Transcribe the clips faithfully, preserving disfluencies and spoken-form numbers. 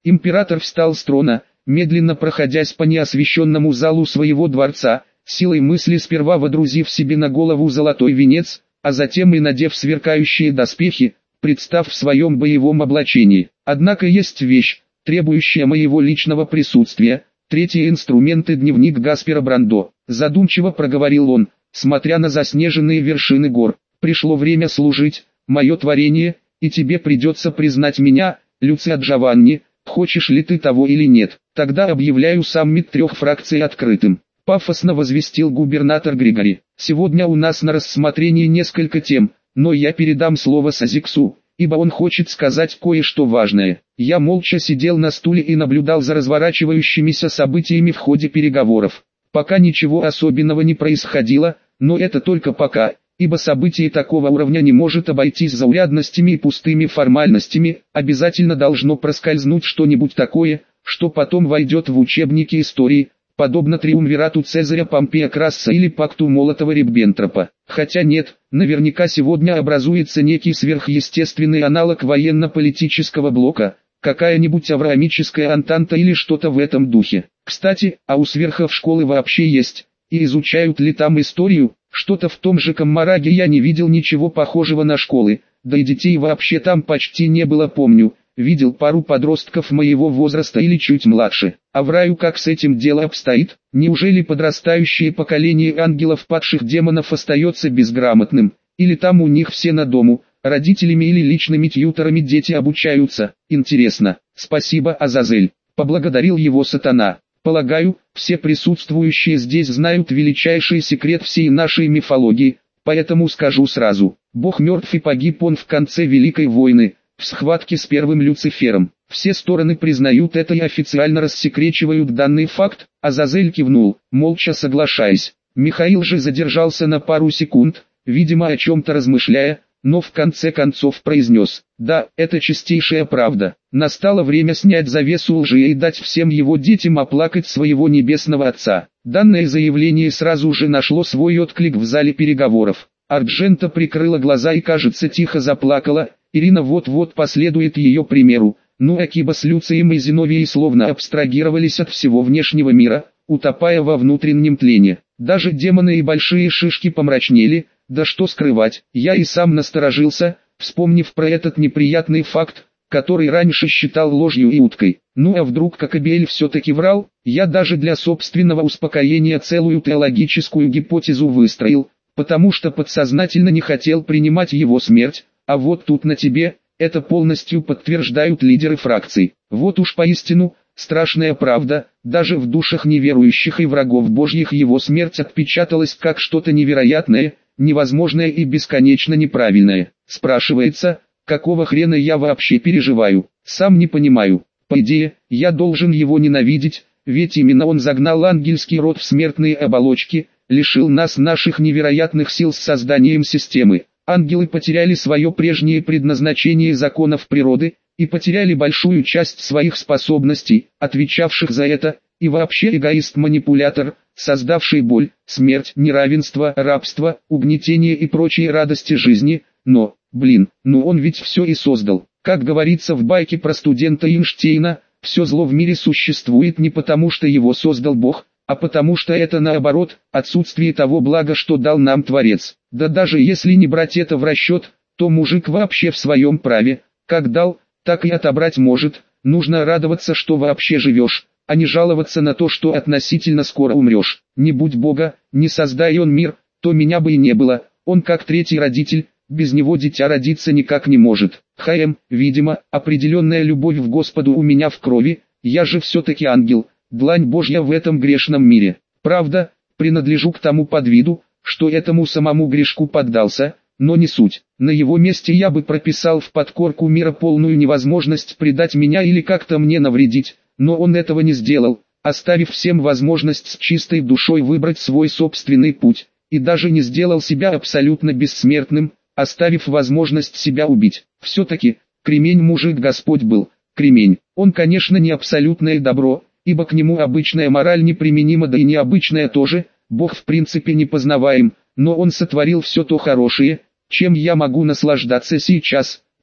Император встал с трона, медленно проходясь по неосвещенному залу своего дворца, силой мысли сперва водрузив себе на голову золотой венец, а затем и надев сверкающие доспехи, представ в своем боевом облачении. Однако есть вещь, требующая моего личного присутствия, третий инструмент и дневник Гаспера Брандо. Задумчиво проговорил он, смотря на заснеженные вершины гор. Пришло время служить, мое творение, и тебе придется признать меня, Люцио Джованни, хочешь ли ты того или нет. Тогда объявляю саммит трех фракций открытым. Пафосно возвестил губернатор Григори. Сегодня у нас на рассмотрении несколько тем, но я передам слово Сазиксу, ибо он хочет сказать кое-что важное. Я молча сидел на стуле и наблюдал за разворачивающимися событиями в ходе переговоров. Пока ничего особенного не происходило, но это только пока, ибо событие такого уровня не может обойтись заурядностями и пустыми формальностями, обязательно должно проскользнуть что-нибудь такое, что потом войдет в учебники истории, подобно триумвирату Цезаря Помпея Красса или пакту Молотова-Риббентропа. Хотя нет, наверняка сегодня образуется некий сверхъестественный аналог военно-политического блока, какая-нибудь авраамическая антанта или что-то в этом духе. Кстати, а у сверхов школы вообще есть, и изучают ли там историю? Что-то в том же Каммараге я не видел ничего похожего на школы, да и детей вообще там почти не было, помню. Видел пару подростков моего возраста или чуть младше. А в раю как с этим дело обстоит? Неужели подрастающее поколение ангелов падших демонов остается безграмотным? Или там у них все на дому, родителями или личными тьюторами дети обучаются? Интересно. Спасибо, Азазель. Поблагодарил его сатана. Полагаю, все присутствующие здесь знают величайший секрет всей нашей мифологии, поэтому скажу сразу. Бог мертв и погиб он в конце Великой войны, в схватке с первым Люцифером. Все стороны признают это и официально рассекречивают данный факт. Азазель кивнул, молча соглашаясь. Михаил же задержался на пару секунд, видимо о чем-то размышляя, но в конце концов произнес: «Да, это чистейшая правда. Настало время снять завесу лжи и дать всем его детям оплакать своего небесного отца». Данное заявление сразу же нашло свой отклик в зале переговоров. Арджента прикрыла глаза и, кажется, тихо заплакала. Ирина вот-вот последует ее примеру. Ну Акиба с Люцием и Зиновией словно абстрагировались от всего внешнего мира, утопая во внутреннем тлении. Даже демоны и большие шишки помрачнели. Да что скрывать, я и сам насторожился, вспомнив про этот неприятный факт, который раньше считал ложью и уткой. Ну а вдруг Кокабель все-таки врал? Я даже для собственного успокоения целую теологическую гипотезу выстроил, потому что подсознательно не хотел принимать его смерть, а вот тут на тебе, это полностью подтверждают лидеры фракций. Вот уж поистину, страшная правда, даже в душах неверующих и врагов Божьих его смерть отпечаталась как что-то невероятное, невозможное и бесконечно неправильное. Спрашивается, какого хрена я вообще переживаю? Сам не понимаю. По идее, я должен его ненавидеть, ведь именно он загнал ангельский род в смертные оболочки, лишил нас наших невероятных сил с созданием системы. Ангелы потеряли свое прежнее предназначение законов природы, и потеряли большую часть своих способностей, отвечавших за это, и вообще эгоист-манипулятор, создавший боль, смерть, неравенство, рабство, угнетение и прочие радости жизни, но, блин, ну он ведь все и создал. Как говорится в байке про студента Эйнштейна, все зло в мире существует не потому, что его создал Бог, а потому что это наоборот, отсутствие того блага, что дал нам Творец. Да даже если не брать это в расчет, то мужик вообще в своем праве, как дал, так и отобрать может. Нужно радоваться, что вообще живешь, а не жаловаться на то, что относительно скоро умрешь. Не будь Бога, не создай он мир, то меня бы и не было. Он как третий родитель, без него дитя родиться никак не может. Хм, видимо, определенная любовь к Господу у меня в крови, я же все-таки ангел, длань Божья в этом грешном мире. Правда, принадлежу к тому подвиду, что этому самому грешку поддался, но не суть. На его месте я бы прописал в подкорку мира полную невозможность предать меня или как-то мне навредить, но он этого не сделал, оставив всем возможность с чистой душой выбрать свой собственный путь, и даже не сделал себя абсолютно бессмертным, оставив возможность себя убить. Все-таки, кремень мужик Господь был, кремень. Он, конечно, не абсолютное добро, ибо к нему обычная мораль неприменима, да и необычная тоже, Бог в принципе непознаваем, но он сотворил все то хорошее, чем я могу наслаждаться сейчас,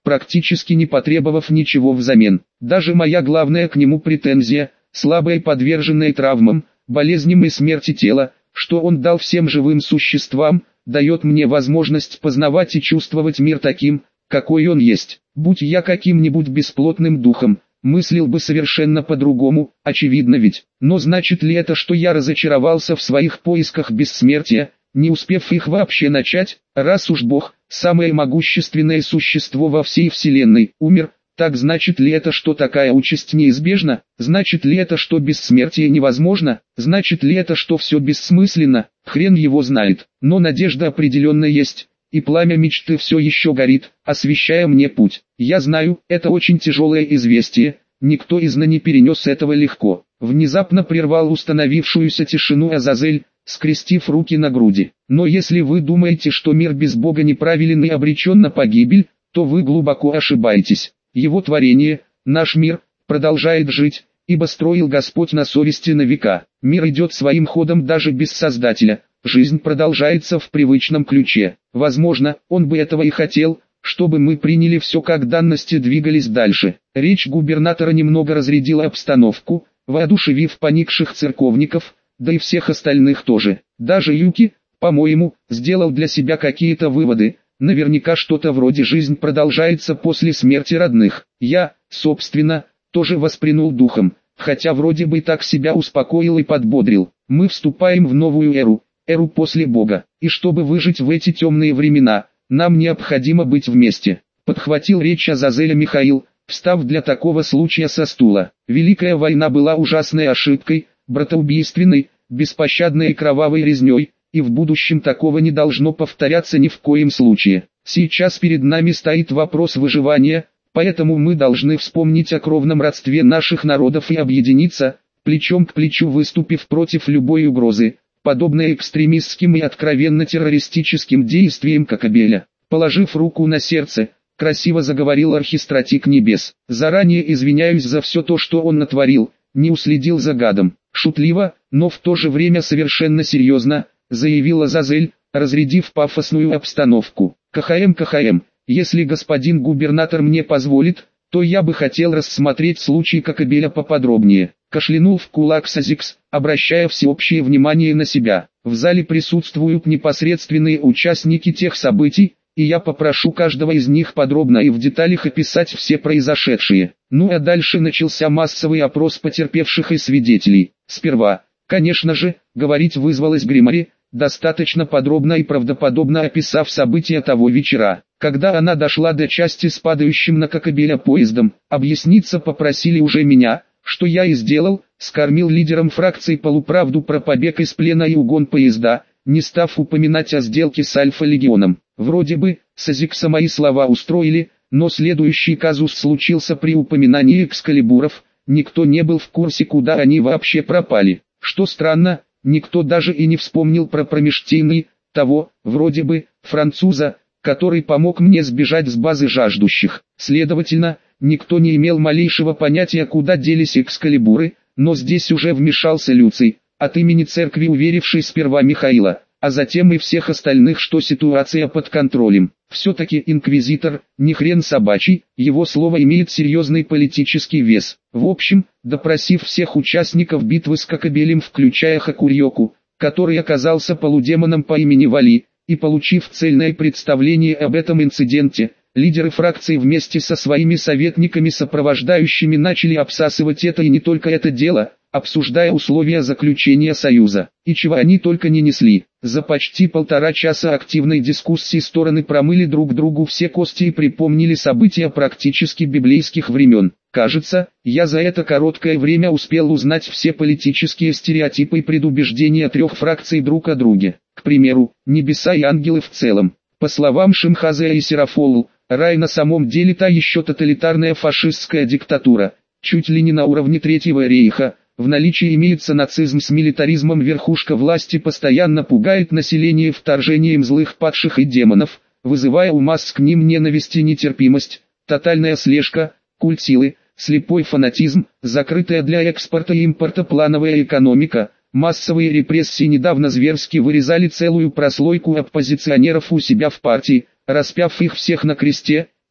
практически не потребовав ничего взамен. Даже моя главная к нему претензия, слабое подверженное травмам, болезням и смерти тело, что он дал всем живым существам, дает мне возможность познавать и чувствовать мир таким, какой он есть. Будь я каким-нибудь бесплотным духом, мыслил бы совершенно по-другому, очевидно ведь. Но значит ли это, что я разочаровался в своих поисках бессмертия, не успев их вообще начать? Раз уж Бог, самое могущественное существо во всей вселенной, умер, так значит ли это, что такая участь неизбежна? Значит ли это, что бессмертие невозможно? Значит ли это, что все бессмысленно? Хрен его знает. Но надежда определенно есть, и пламя мечты все еще горит, освещая мне путь. Я знаю, это очень тяжелое известие, никто из нас не перенес этого легко. Внезапно прервал установившуюся тишину Азазель, скрестив руки на груди. Но если вы думаете, что мир без Бога неправилен и обречен на погибель, то вы глубоко ошибаетесь. Его творение, наш мир, продолжает жить, ибо строил Господь на совести на века. Мир идет своим ходом даже без Создателя, жизнь продолжается в привычном ключе. Возможно, он бы этого и хотел, чтобы мы приняли все как данность и двигались дальше. Речь губернатора немного разрядила обстановку, воодушевив поникших церковников, да и всех остальных тоже. Даже Юки, по-моему, сделал для себя какие-то выводы. Наверняка что-то вроде «жизнь продолжается после смерти родных». Я, собственно, тоже воспрянул духом, хотя вроде бы так себя успокоил и подбодрил. Мы вступаем в новую эру, эру после Бога, и чтобы выжить в эти темные времена, нам необходимо быть вместе. Подхватил речь Азазеля Михаил, встав для такого случая со стула. Великая война была ужасной ошибкой, братоубийственной, беспощадной и кровавой резней, и в будущем такого не должно повторяться ни в коем случае. Сейчас перед нами стоит вопрос выживания, поэтому мы должны вспомнить о кровном родстве наших народов и объединиться, плечом к плечу выступив против любой угрозы, подобной экстремистским и откровенно террористическим действиям Кокабеля. Положив руку на сердце, красиво заговорил архистратик небес. Заранее извиняюсь за все то, что он натворил, не уследил за гадом. Шутливо, но в то же время совершенно серьезно, заявила Азазель, разрядив пафосную обстановку. КХМ, КХМ, если господин губернатор мне позволит, то я бы хотел рассмотреть случай Кокабеля поподробнее. Кашлянул в кулак Сазикс, обращая всеобщее внимание на себя. В зале присутствуют непосредственные участники тех событий, и я попрошу каждого из них подробно и в деталях описать все произошедшие. Ну а дальше начался массовый опрос потерпевших и свидетелей. Сперва, конечно же, говорить вызвалась Гримари, достаточно подробно и правдоподобно описав события того вечера. Когда она дошла до части с падающим на Кокабеля поездом, объясниться попросили уже меня, что я и сделал, скормил лидерам фракции полуправду про побег из плена и угон поезда, не став упоминать о сделке с Альфа-легионом. Вроде бы, Сазикса мои слова устроили, но следующий казус случился при упоминании экскалибуров, никто не был в курсе, куда они вообще пропали. Что странно, никто даже и не вспомнил про Промештейный, того, вроде бы, француза, который помог мне сбежать с базы жаждущих. Следовательно, никто не имел малейшего понятия, куда делись экскалибуры, но здесь уже вмешался Люций, от имени церкви уверивший сперва Михаила, а затем и всех остальных, что ситуация под контролем. Все-таки инквизитор, не хрен собачий, его слово имеет серьезный политический вес. В общем, допросив всех участников битвы с Кокабелем, включая Хакурьоку, который оказался полудемоном по имени Вали, и получив цельное представление об этом инциденте, лидеры фракции вместе со своими советниками-сопровождающими начали обсасывать это и не только это дело, обсуждая условия заключения союза. И чего они только не несли. За почти полтора часа активной дискуссии стороны промыли друг другу все кости и припомнили события практически библейских времен. Кажется, я за это короткое время успел узнать все политические стереотипы и предубеждения трех фракций друг о друге. К примеру, небеса и ангелы в целом. По словам Шимхазея и Серафоул, рай на самом деле та еще тоталитарная фашистская диктатура, чуть ли не на уровне Третьего рейха. В наличии имеется нацизм с милитаризмом, верхушка власти постоянно пугает население вторжением злых падших и демонов, вызывая у масс к ним ненависть и нетерпимость, тотальная слежка, культ силы, слепой фанатизм, закрытая для экспорта и импорта плановая экономика, массовые репрессии. Недавно зверски вырезали целую прослойку оппозиционеров у себя в партии, распяв их всех на кресте,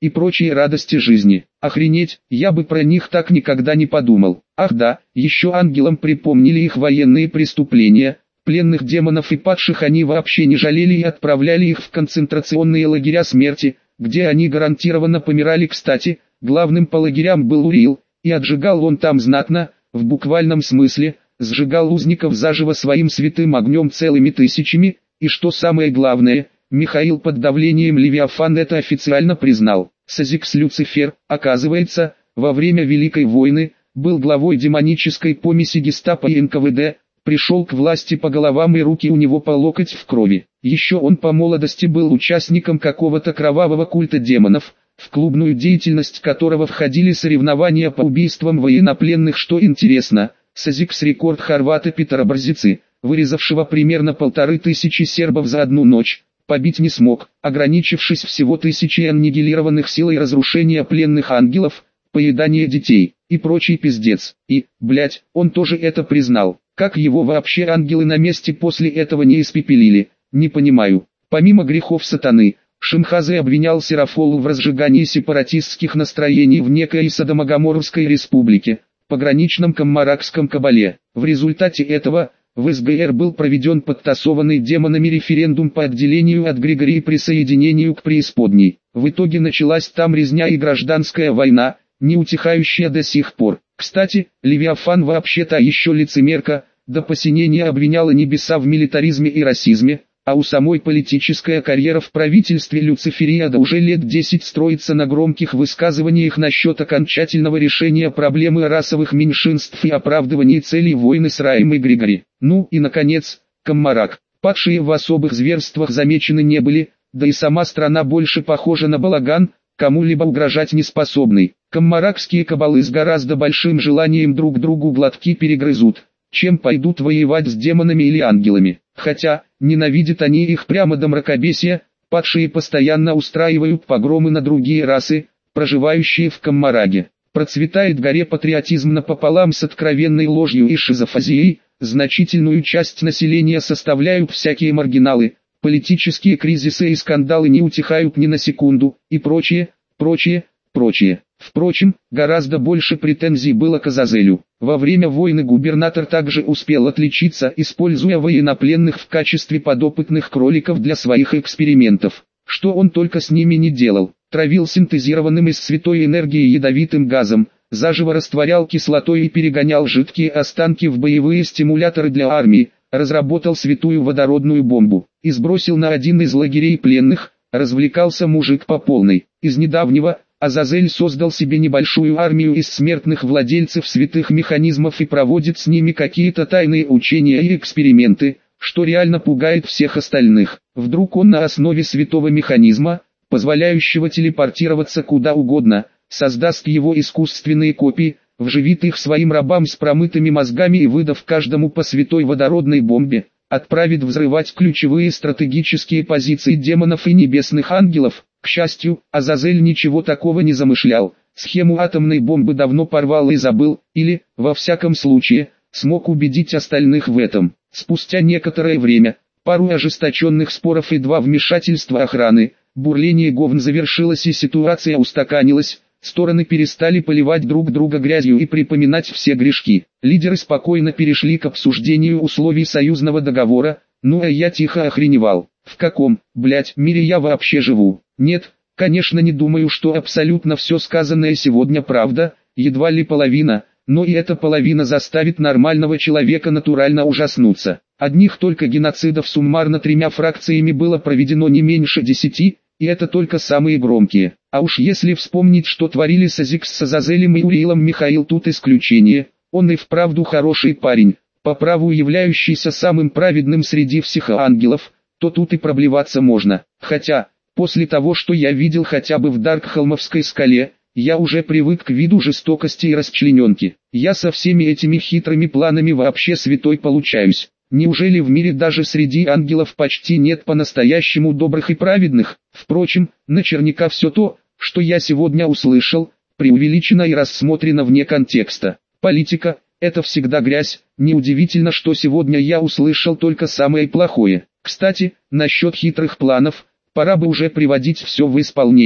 и прочие радости жизни. Охренеть, я бы про них так никогда не подумал. Ах да, еще ангелам припомнили их военные преступления. Пленных демонов и падших они вообще не жалели и отправляли их в концентрационные лагеря смерти, где они гарантированно помирали. Кстати, главным по лагерям был Урил, и отжигал он там знатно, в буквальном смысле, сжигал узников заживо своим святым огнем целыми тысячами, и что самое главное, Михаил под давлением Левиафана это официально признал. Сазикс Люцифер, оказывается, во время Великой войны, был главой демонической помеси гестапо и эн ка вэ дэ, пришел к власти по головам и руки у него по локоть в крови. Еще он по молодости был участником какого-то кровавого культа демонов, в клубную деятельность которого входили соревнования по убийствам военнопленных. Что интересно, Сазикс рекорд хорвата Петра Брзицы, вырезавшего примерно полторы тысячи сербов за одну ночь, побить не смог, ограничившись всего тысячей аннигилированных силой разрушения пленных ангелов, поедания детей и прочий пиздец. И, блять, он тоже это признал. Как его вообще ангелы на месте после этого не испепелили, не понимаю. Помимо грехов сатаны, Шимхазы обвинял Серафолу в разжигании сепаратистских настроений в некой Содомогоморовской республике, пограничном Каммаракском кабале. В результате этого, в эс гэ эр был проведен подтасованный демонами референдум по отделению от Григории и присоединению к преисподней. В итоге началась там резня и гражданская война, не утихающая до сих пор. Кстати, Левиафан вообще-то еще лицемерка, до посинения обвиняла небеса в милитаризме и расизме, а у самой политическая карьера в правительстве Люцифериада уже лет десять строится на громких высказываниях насчет окончательного решения проблемы расовых меньшинств и оправдывания целей войны с Раем и Григори. Ну и наконец, Каммарак. Падшие в особых зверствах замечены не были, да и сама страна больше похожа на балаган, кому-либо угрожать не способный. Каммаракские кабалы с гораздо большим желанием друг другу глотки перегрызут, чем пойдут воевать с демонами или ангелами. Хотя, ненавидят они их прямо до мракобесия, падшие постоянно устраивают погромы на другие расы, проживающие в Каммараге. Процветает горе патриотизм напополам с откровенной ложью и шизофазией, значительную часть населения составляют всякие маргиналы, политические кризисы и скандалы не утихают ни на секунду, и прочее, прочее, прочее. Впрочем, гораздо больше претензий было к Азазелю. Во время войны губернатор также успел отличиться, используя военнопленных в качестве подопытных кроликов для своих экспериментов. Что он только с ними не делал. Травил синтезированным из святой энергии ядовитым газом, заживо растворял кислотой и перегонял жидкие останки в боевые стимуляторы для армии, разработал святую водородную бомбу и сбросил на один из лагерей пленных. Развлекался мужик по полной. Из недавнего Азазель создал себе небольшую армию из смертных владельцев святых механизмов и проводит с ними какие-то тайные учения и эксперименты, что реально пугает всех остальных. Вдруг он на основе святого механизма, позволяющего телепортироваться куда угодно, создаст его искусственные копии, вживит их своим рабам с промытыми мозгами и, выдав каждому по святой водородной бомбе, отправит взрывать ключевые стратегические позиции демонов и небесных ангелов. К счастью, Азазель ничего такого не замышлял, схему атомной бомбы давно порвал и забыл, или, во всяком случае, смог убедить остальных в этом. Спустя некоторое время, пару ожесточенных споров и два вмешательства охраны, бурление говн завершилось и ситуация устаканилась, стороны перестали поливать друг друга грязью и припоминать все грешки. Лидеры спокойно перешли к обсуждению условий союзного договора, ну а я тихо охреневал. В каком, блять, мире я вообще живу? Нет, конечно, не думаю, что абсолютно все сказанное сегодня правда, едва ли половина, но и эта половина заставит нормального человека натурально ужаснуться. Одних только геноцидов суммарно тремя фракциями было проведено не меньше десяти, и это только самые громкие. А уж если вспомнить, что творили Сазикс с Азазелем и Уриилом, Михаил тут исключение, он и вправду хороший парень, по праву являющийся самым праведным среди всех ангелов, то тут и проблеваться можно. Хотя, после того, что я видел хотя бы в Даркхолмовской скале, я уже привык к виду жестокости и расчлененки. Я со всеми этими хитрыми планами вообще святой получаюсь. Неужели в мире даже среди ангелов почти нет по-настоящему добрых и праведных? Впрочем, наверняка все то, что я сегодня услышал, преувеличено и рассмотрено вне контекста. Политика – это всегда грязь, неудивительно, что сегодня я услышал только самое плохое. Кстати, насчет хитрых планов, пора бы уже приводить все в исполнение.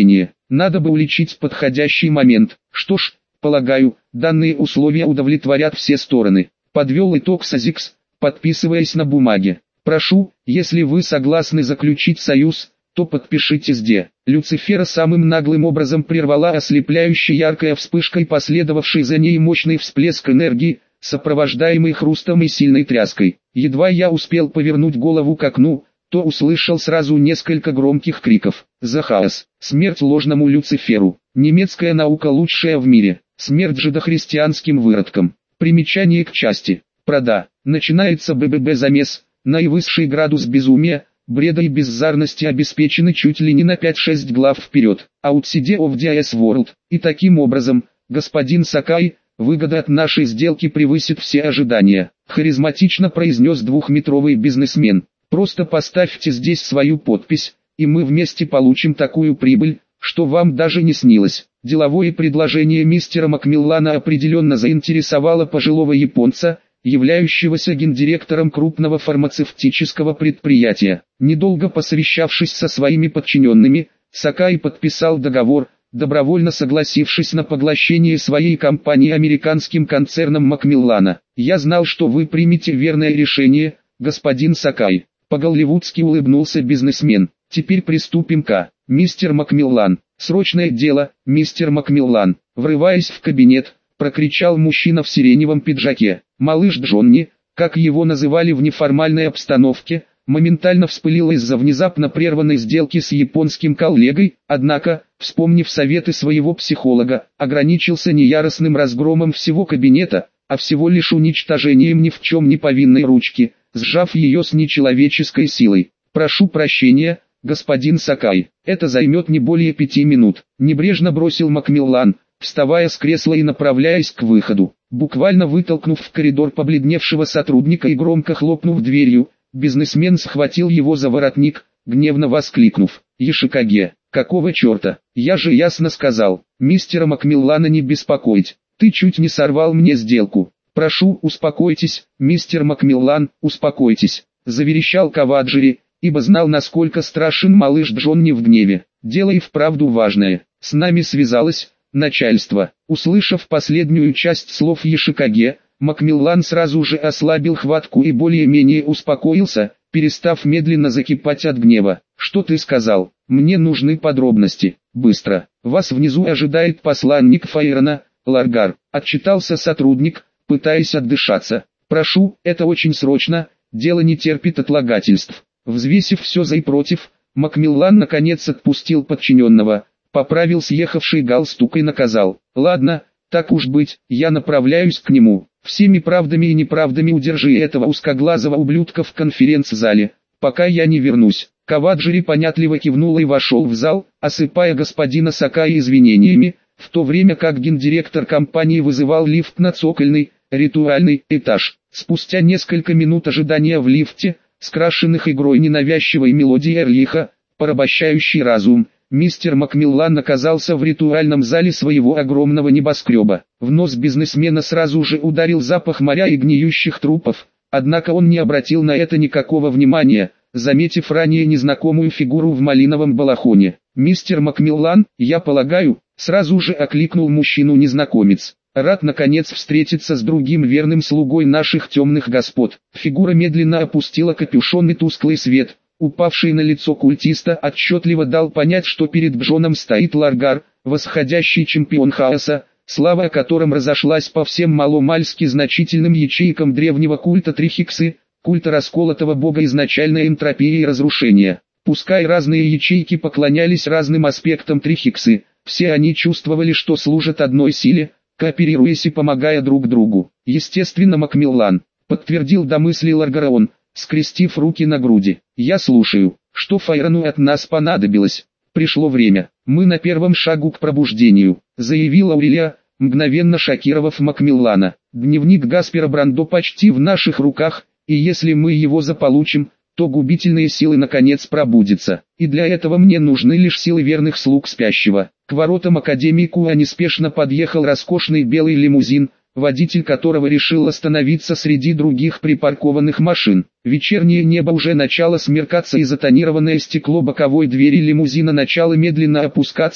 Надо бы уличить подходящий момент. Что ж, полагаю, данные условия удовлетворят все стороны. Подвел итог Сазикс, подписываясь на бумаге. Прошу, если вы согласны заключить союз, то подпишите здесь. Люцифера самым наглым образом прервала ослепляющая яркая вспышка и последовавший за ней мощный всплеск энергии, сопровождаемый хрустом и сильной тряской. Едва я успел повернуть голову к окну, то услышал сразу несколько громких криков. «За хаос! Смерть ложному Люциферу! Немецкая наука лучшая в мире! Смерть жидохристианским выродкам!» Примечание к части. Прода. Начинается БББ-замес. Наивысший градус безумия, бреда и беззарности обеспечены чуть ли не на пять-шесть глав вперед. Outside of the World. И таким образом, господин Сакай, выгода от нашей сделки превысит все ожидания. Харизматично произнес двухметровый бизнесмен. Просто поставьте здесь свою подпись, и мы вместе получим такую прибыль, что вам даже не снилось. Деловое предложение мистера Макмиллана определенно заинтересовало пожилого японца, являющегося гендиректором крупного фармацевтического предприятия. Недолго посовещавшись со своими подчиненными, Сакай подписал договор, добровольно согласившись на поглощение своей компании американским концерном Макмиллана. «Я знал, что вы примете верное решение, господин Сакай», — по-голливудски улыбнулся бизнесмен. «Теперь приступим к мистер Макмиллан. Срочное дело, мистер Макмиллан». Врываясь в кабинет, прокричал мужчина в сиреневом пиджаке. Малыш Джонни, как его называли в неформальной обстановке, моментально вспылил из-за внезапно прерванной сделки с японским коллегой, однако, вспомнив советы своего психолога, ограничился не яростным разгромом всего кабинета, а всего лишь уничтожением ни в чем не повинной ручки, сжав ее с нечеловеческой силой. «Прошу прощения, господин Сакай, это займет не более пяти минут», небрежно бросил Макмиллан, вставая с кресла и направляясь к выходу. Буквально вытолкнув в коридор побледневшего сотрудника и громко хлопнув дверью, бизнесмен схватил его за воротник, гневно воскликнув: «Ешикаге, какого черта? Я же ясно сказал, мистера Макмиллана не беспокоить, ты чуть не сорвал мне сделку. Прошу, успокойтесь, мистер Макмиллан, успокойтесь», заверещал Каваджири, ибо знал, насколько страшен малыш Джонни в гневе. «Дело и вправду важное. С нами связалось начальство». Услышав последнюю часть слов Ешикаге, Макмиллан сразу же ослабил хватку и более-менее успокоился, перестав медленно закипать от гнева. «Что ты сказал? Мне нужны подробности. Быстро. Вас внизу ожидает посланник Файрона, Ларгар», отчитался сотрудник, пытаясь отдышаться. «Прошу, это очень срочно, дело не терпит отлагательств». Взвесив все за и против, Макмиллан наконец отпустил подчиненного, поправил съехавший галстук и наказал: «Ладно, так уж быть, я направляюсь к нему. Всеми правдами и неправдами удержи этого узкоглазого ублюдка в конференц-зале, пока я не вернусь». Каваджири понятливо кивнул и вошел в зал, осыпая господина Сакая извинениями, в то время как гендиректор компании вызывал лифт на цокольный, ритуальный этаж. Спустя несколько минут ожидания в лифте, скрашенных игрой ненавязчивой мелодии Эрлиха, порабощающий разум, мистер Макмиллан оказался в ритуальном зале своего огромного небоскреба. В нос бизнесмена сразу же ударил запах моря и гниющих трупов, однако он не обратил на это никакого внимания, заметив ранее незнакомую фигуру в малиновом балахоне. «Мистер Макмиллан, я полагаю», сразу же окликнул мужчину незнакомец. «Рад наконец встретиться с другим верным слугой наших темных господ». Фигура медленно опустила капюшон, и тусклый свет, упавший на лицо культиста, отчетливо дал понять, что перед Джоном стоит Ларгар, восходящий чемпион хаоса, слава о котором разошлась по всем маломальски значительным ячейкам древнего культа Трихиксы, культа расколотого бога изначальной энтропии и разрушения. Пускай разные ячейки поклонялись разным аспектам Трихиксы, все они чувствовали, что служат одной силе, кооперируясь и помогая друг другу. «Естественно, Макмиллан», подтвердил домысли Ларгара он, скрестив руки на груди. «Я слушаю. Что Файрону от нас понадобилось?» «Пришло время. Мы на первом шагу к пробуждению», заявила Аурелия, мгновенно шокировав Макмиллана. «Дневник Гаспера Брандо почти в наших руках, и если мы его заполучим, то губительные силы наконец пробудятся. И для этого мне нужны лишь силы верных слуг спящего». К воротам Академии Куа неспешно подъехал роскошный белый лимузин, водитель которого решил остановиться среди других припаркованных машин. Вечернее небо уже начало смеркаться, и затонированное стекло боковой двери лимузина начало медленно опускаться,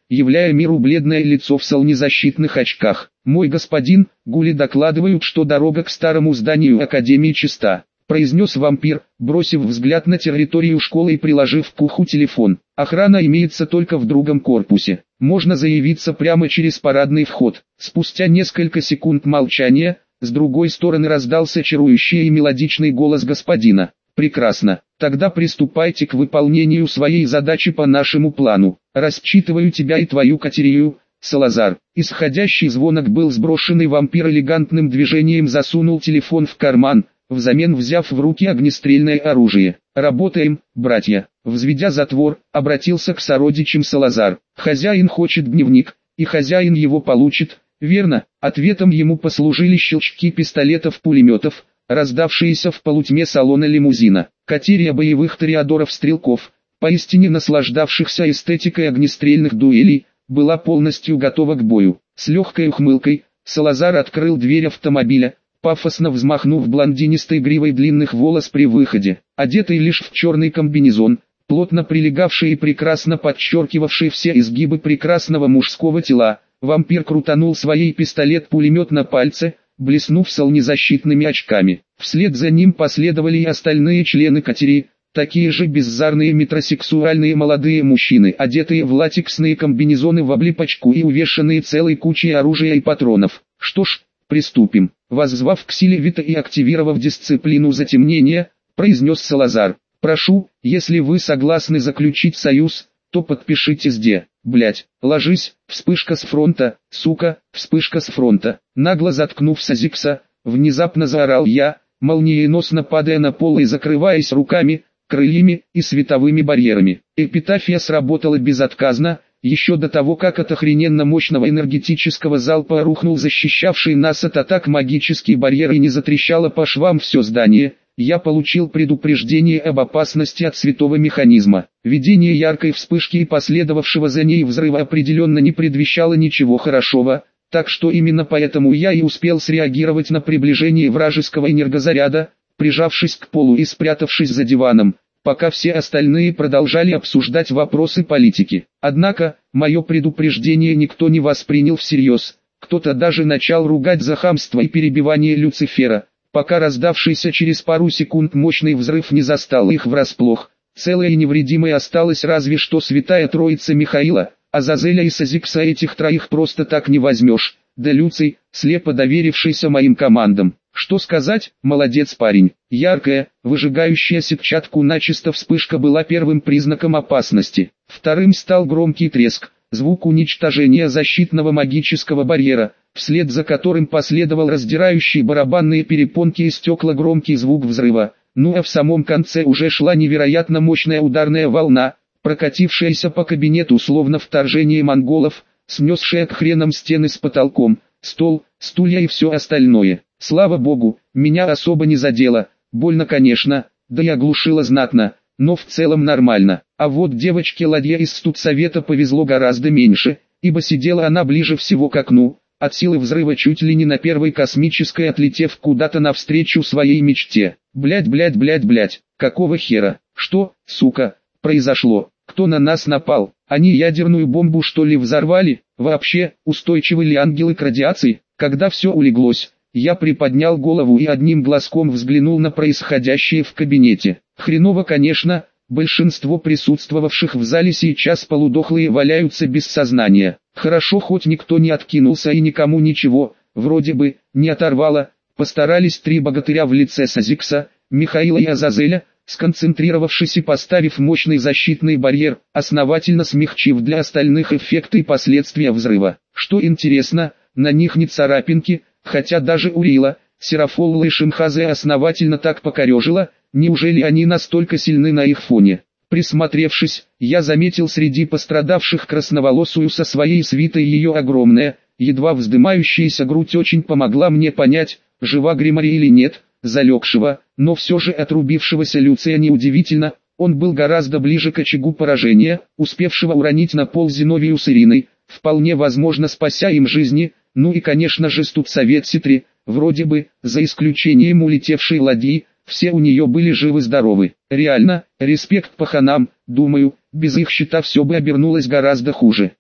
являя миру бледное лицо в солнцезащитных очках. «Мой господин, гули докладывают, что дорога к старому зданию Академии чиста», произнес вампир, бросив взгляд на территорию школы и приложив к уху телефон. «Охрана имеется только в другом корпусе. Можно заявиться прямо через парадный вход». Спустя несколько секунд молчания, с другой стороны раздался чарующий и мелодичный голос господина. «Прекрасно. Тогда приступайте к выполнению своей задачи по нашему плану. Рассчитываю тебя и твою Катерию, Салазар». Исходящий звонок был сброшенный, вампир элегантным движением засунул телефон в карман, взамен взяв в руки огнестрельное оружие. «Работаем, братья». Взведя затвор, обратился к сородичам Салазар. «Хозяин хочет дневник, и хозяин его получит, верно?» Ответом ему послужили щелчки пистолетов-пулеметов, раздавшиеся в полутьме салона лимузина. Катерия боевых тореадоров-стрелков, поистине наслаждавшихся эстетикой огнестрельных дуэлей, была полностью готова к бою. С легкой ухмылкой, Салазар открыл дверь автомобиля, пафосно взмахнув блондинистой гривой длинных волос при выходе. Одетый лишь в черный комбинезон, плотно прилегавший и прекрасно подчеркивавший все изгибы прекрасного мужского тела, вампир крутанул своей пистолет-пулемет на пальце, блеснув солнцезащитными очками. Вслед за ним последовали и остальные члены Катерии, такие же беззарные метросексуальные молодые мужчины, одетые в латексные комбинезоны в облипочку и увешанные целой кучей оружия и патронов. «Что ж, приступим». Воззвав к силе Вита и активировав дисциплину затемнения, произнес Салазар. «Прошу, если вы согласны заключить союз, то подпишите здесь». «Блять, ложись, вспышка с фронта, сука, вспышка с фронта». Нагло заткнув Сазикса, внезапно заорал я, молниеносно падая на пол и закрываясь руками, крыльями и световыми барьерами. Эпитафия сработала безотказно, еще до того, как от охрененно мощного энергетического залпа рухнул защищавший нас от атак магический барьер и не затрещало по швам все здание. Я получил предупреждение об опасности от святого механизма. Видение яркой вспышки и последовавшего за ней взрыва определенно не предвещало ничего хорошего, так что именно поэтому я и успел среагировать на приближение вражеского энергозаряда, прижавшись к полу и спрятавшись за диваном, пока все остальные продолжали обсуждать вопросы политики. Однако, мое предупреждение никто не воспринял всерьез, кто-то даже начал ругать за хамство и перебивание Люцифера, пока раздавшийся через пару секунд мощный взрыв не застал их врасплох. Целая и невредимой осталась разве что святая троица Михаила, Азазеля и Сазикса. Этих троих просто так не возьмешь, да Люций, слепо доверившийся моим командам. Что сказать, молодец парень. Яркая, выжигающая сетчатку начисто вспышка была первым признаком опасности. Вторым стал громкий треск, звук уничтожения защитного магического барьера, вслед за которым последовал раздирающий барабанные перепонки и стекла громкий звук взрыва. Ну а в самом конце уже шла невероятно мощная ударная волна, прокатившаяся по кабинету словно вторжение монголов, снесшая к хренам стены с потолком, стол, стулья и все остальное. Слава богу, меня особо не задело, больно конечно, да и оглушило знатно, но в целом нормально. А вот девочке ладья из студсовета повезло гораздо меньше, ибо сидела она ближе всего к окну, от силы взрыва чуть ли не на первой космической, отлетев куда-то навстречу своей мечте. Блять, блять, блять, блять, какого хера? Что, сука, произошло? Кто на нас напал? Они ядерную бомбу что ли взорвали? Вообще, устойчивы ли ангелы к радиации? Когда все улеглось, я приподнял голову и одним глазком взглянул на происходящее в кабинете. Хреново конечно, большинство присутствовавших в зале сейчас полудохлые валяются без сознания. Хорошо хоть никто не откинулся и никому ничего, вроде бы, не оторвало. Постарались три богатыря в лице Сазикса, Михаила и Азазеля, сконцентрировавшись и поставив мощный защитный барьер, основательно смягчив для остальных эффекты и последствия взрыва. Что интересно, на них не царапинки, хотя даже Урила, Серафолла и Шимхазе основательно так покорежило, неужели они настолько сильны на их фоне? Присмотревшись, я заметил среди пострадавших красноволосую со своей свитой. Ее огромная, едва вздымающаяся грудь очень помогла мне понять, жива Гримари или нет. Залегшего, но все же отрубившегося Люция неудивительно, он был гораздо ближе к очагу поражения, успевшего уронить на пол Зиновию с Ириной, вполне возможно спася им жизни. Ну и конечно же студсовет Ситри, вроде бы, за исключением улетевшей ладьи, все у нее были живы-здоровы. Реально, респект паханам, думаю, без их щита все бы обернулось гораздо хуже.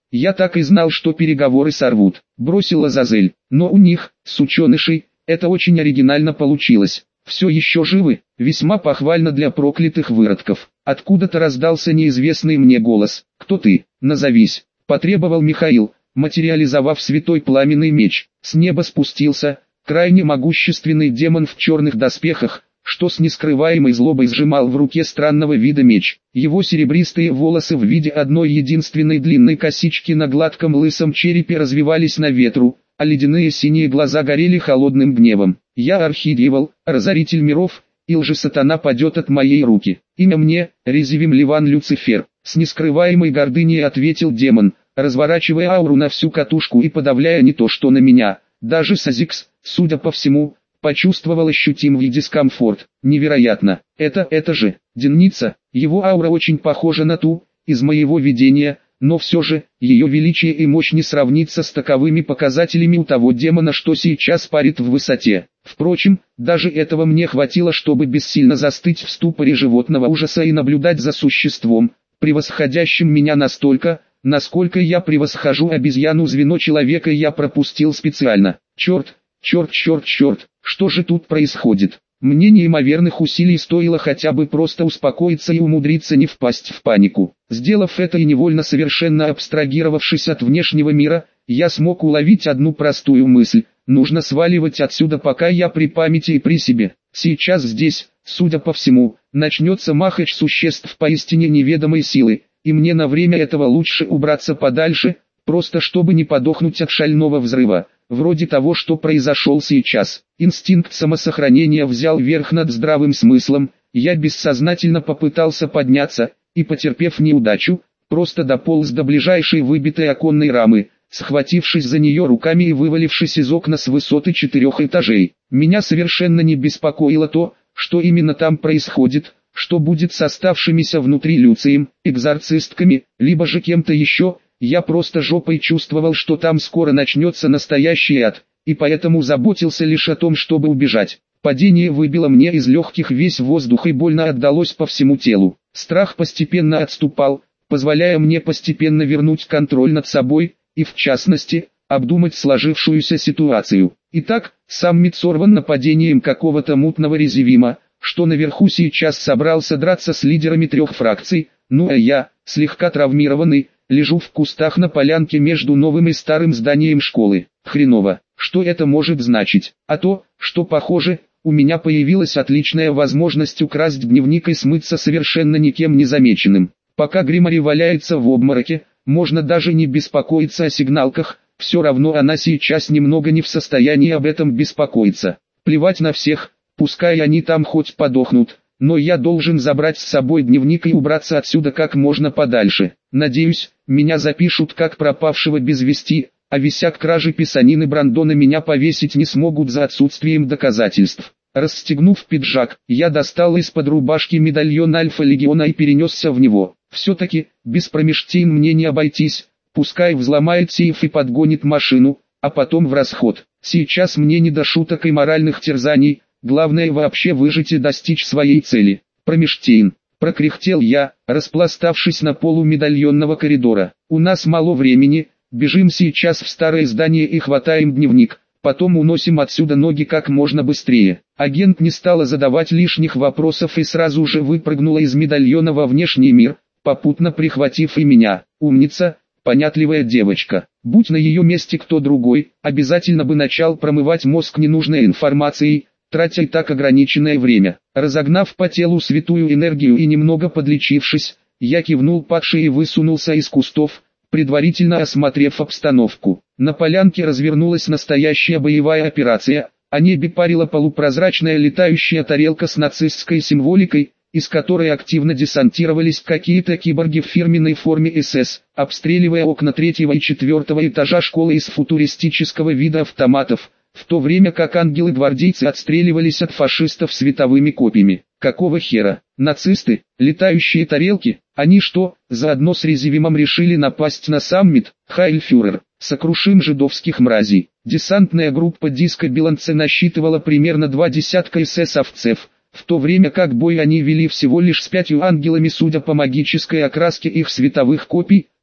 Я так и знал, что переговоры сорвут, бросила Зазель. Но у них, сученышей, это очень оригинально получилось. Все еще живы, весьма похвально для проклятых выродков. Откуда-то раздался неизвестный мне голос. «Кто ты? Назовись», — потребовал Михаил, материализовав святой пламенный меч. С неба спустился крайне могущественный демон в черных доспехах, что с нескрываемой злобой сжимал в руке странного вида меч. Его серебристые волосы в виде одной единственной длинной косички на гладком лысом черепе развивались на ветру, а ледяные синие глаза горели холодным гневом. «Я архидьявол, разоритель миров, и лжесатана падет от моей руки. Имя мне, Резивим Ливан Люцифер», — с нескрываемой гордыней ответил демон, разворачивая ауру на всю катушку и подавляя не то что на меня. Даже Сазикс, судя по всему, почувствовал ощутимый дискомфорт. Невероятно, это, это же, Деница, его аура очень похожа на ту, из моего видения, но все же, ее величие и мощь не сравнится с таковыми показателями у того демона, что сейчас парит в высоте. Впрочем, даже этого мне хватило, чтобы бессильно застыть в ступоре животного ужаса и наблюдать за существом, превосходящим меня настолько, насколько я превосхожу обезьяну. Звено человека я пропустил специально. Черт, черт, черт, черт, что же тут происходит? Мне неимоверных усилий стоило хотя бы просто успокоиться и умудриться не впасть в панику. Сделав это и невольно совершенно абстрагировавшись от внешнего мира, я смог уловить одну простую мысль: нужно сваливать отсюда, пока я при памяти и при себе. Сейчас здесь, судя по всему, начнется махач существ поистине неведомой силы, и мне на время этого лучше убраться подальше, просто чтобы не подохнуть от шального взрыва, вроде того, что произошел сейчас. Инстинкт самосохранения взял верх над здравым смыслом, я бессознательно попытался подняться, и, потерпев неудачу, просто дополз до ближайшей выбитой оконной рамы, схватившись за нее руками и вывалившись из окна с высоты четырех этажей. Меня совершенно не беспокоило то, что именно там происходит, что будет с оставшимися внутри Люцием, экзорцистками, либо же кем-то еще. Я просто жопой чувствовал, что там скоро начнется настоящий ад, и поэтому заботился лишь о том, чтобы убежать. Падение выбило мне из легких весь воздух и больно отдалось по всему телу. Страх постепенно отступал, позволяя мне постепенно вернуть контроль над собой, и в частности, обдумать сложившуюся ситуацию. Итак, сам Мид сорван нападением какого-то мутного Резивима, что наверху сейчас собрался драться с лидерами трех фракций, ну а я, слегка травмированный, лежу в кустах на полянке между новым и старым зданием школы. Хреново, что это может значить? А то, что похоже, у меня появилась отличная возможность украсть дневник и смыться совершенно никем не замеченным. Пока Гримари валяется в обмороке, можно даже не беспокоиться о сигналках, все равно она сейчас немного не в состоянии об этом беспокоиться. Плевать на всех, пускай они там хоть подохнут, но я должен забрать с собой дневник и убраться отсюда как можно подальше. Надеюсь, меня запишут как пропавшего без вести, а висяк кражи писанины Брандона меня повесить не смогут за отсутствием доказательств. Расстегнув пиджак, я достал из-под рубашки медальон Альфа-Легиона и перенесся в него. Все-таки, без промежтейн мне не обойтись, пускай взломает сейф и подгонит машину, а потом в расход. Сейчас мне не до шуток и моральных терзаний, главное вообще выжить и достичь своей цели. Промежтейн, прокряхтел я, распластавшись на полу медальонного коридора. У нас мало времени, бежим сейчас в старое здание и хватаем дневник. Потом уносим отсюда ноги как можно быстрее. Агент не стала задавать лишних вопросов и сразу же выпрыгнула из медальона во внешний мир, попутно прихватив и меня. Умница, понятливая девочка. Будь на ее месте кто другой, обязательно бы начал промывать мозг ненужной информацией, тратя и так ограниченное время. Разогнав по телу святую энергию и немного подлечившись, я кивнул падшей и высунулся из кустов, предварительно осмотрев обстановку. На полянке развернулась настоящая боевая операция, о небе парила полупрозрачная летающая тарелка с нацистской символикой, из которой активно десантировались какие-то киборги в фирменной форме эс эс, обстреливая окна третьего и четвертого этажа школы из футуристического вида автоматов, в то время как ангелы-гвардейцы отстреливались от фашистов световыми копьями. Какого хера? Нацисты, летающие тарелки, они что, заодно с Резивимом решили напасть на сам МИД? Хайльфюрер, сокрушим жидовских мразей. Десантная группа Диско Биланце насчитывала примерно два десятка эс-эсовцев, в то время как бой они вели всего лишь с пятью ангелами. Судя по магической окраске их световых копий,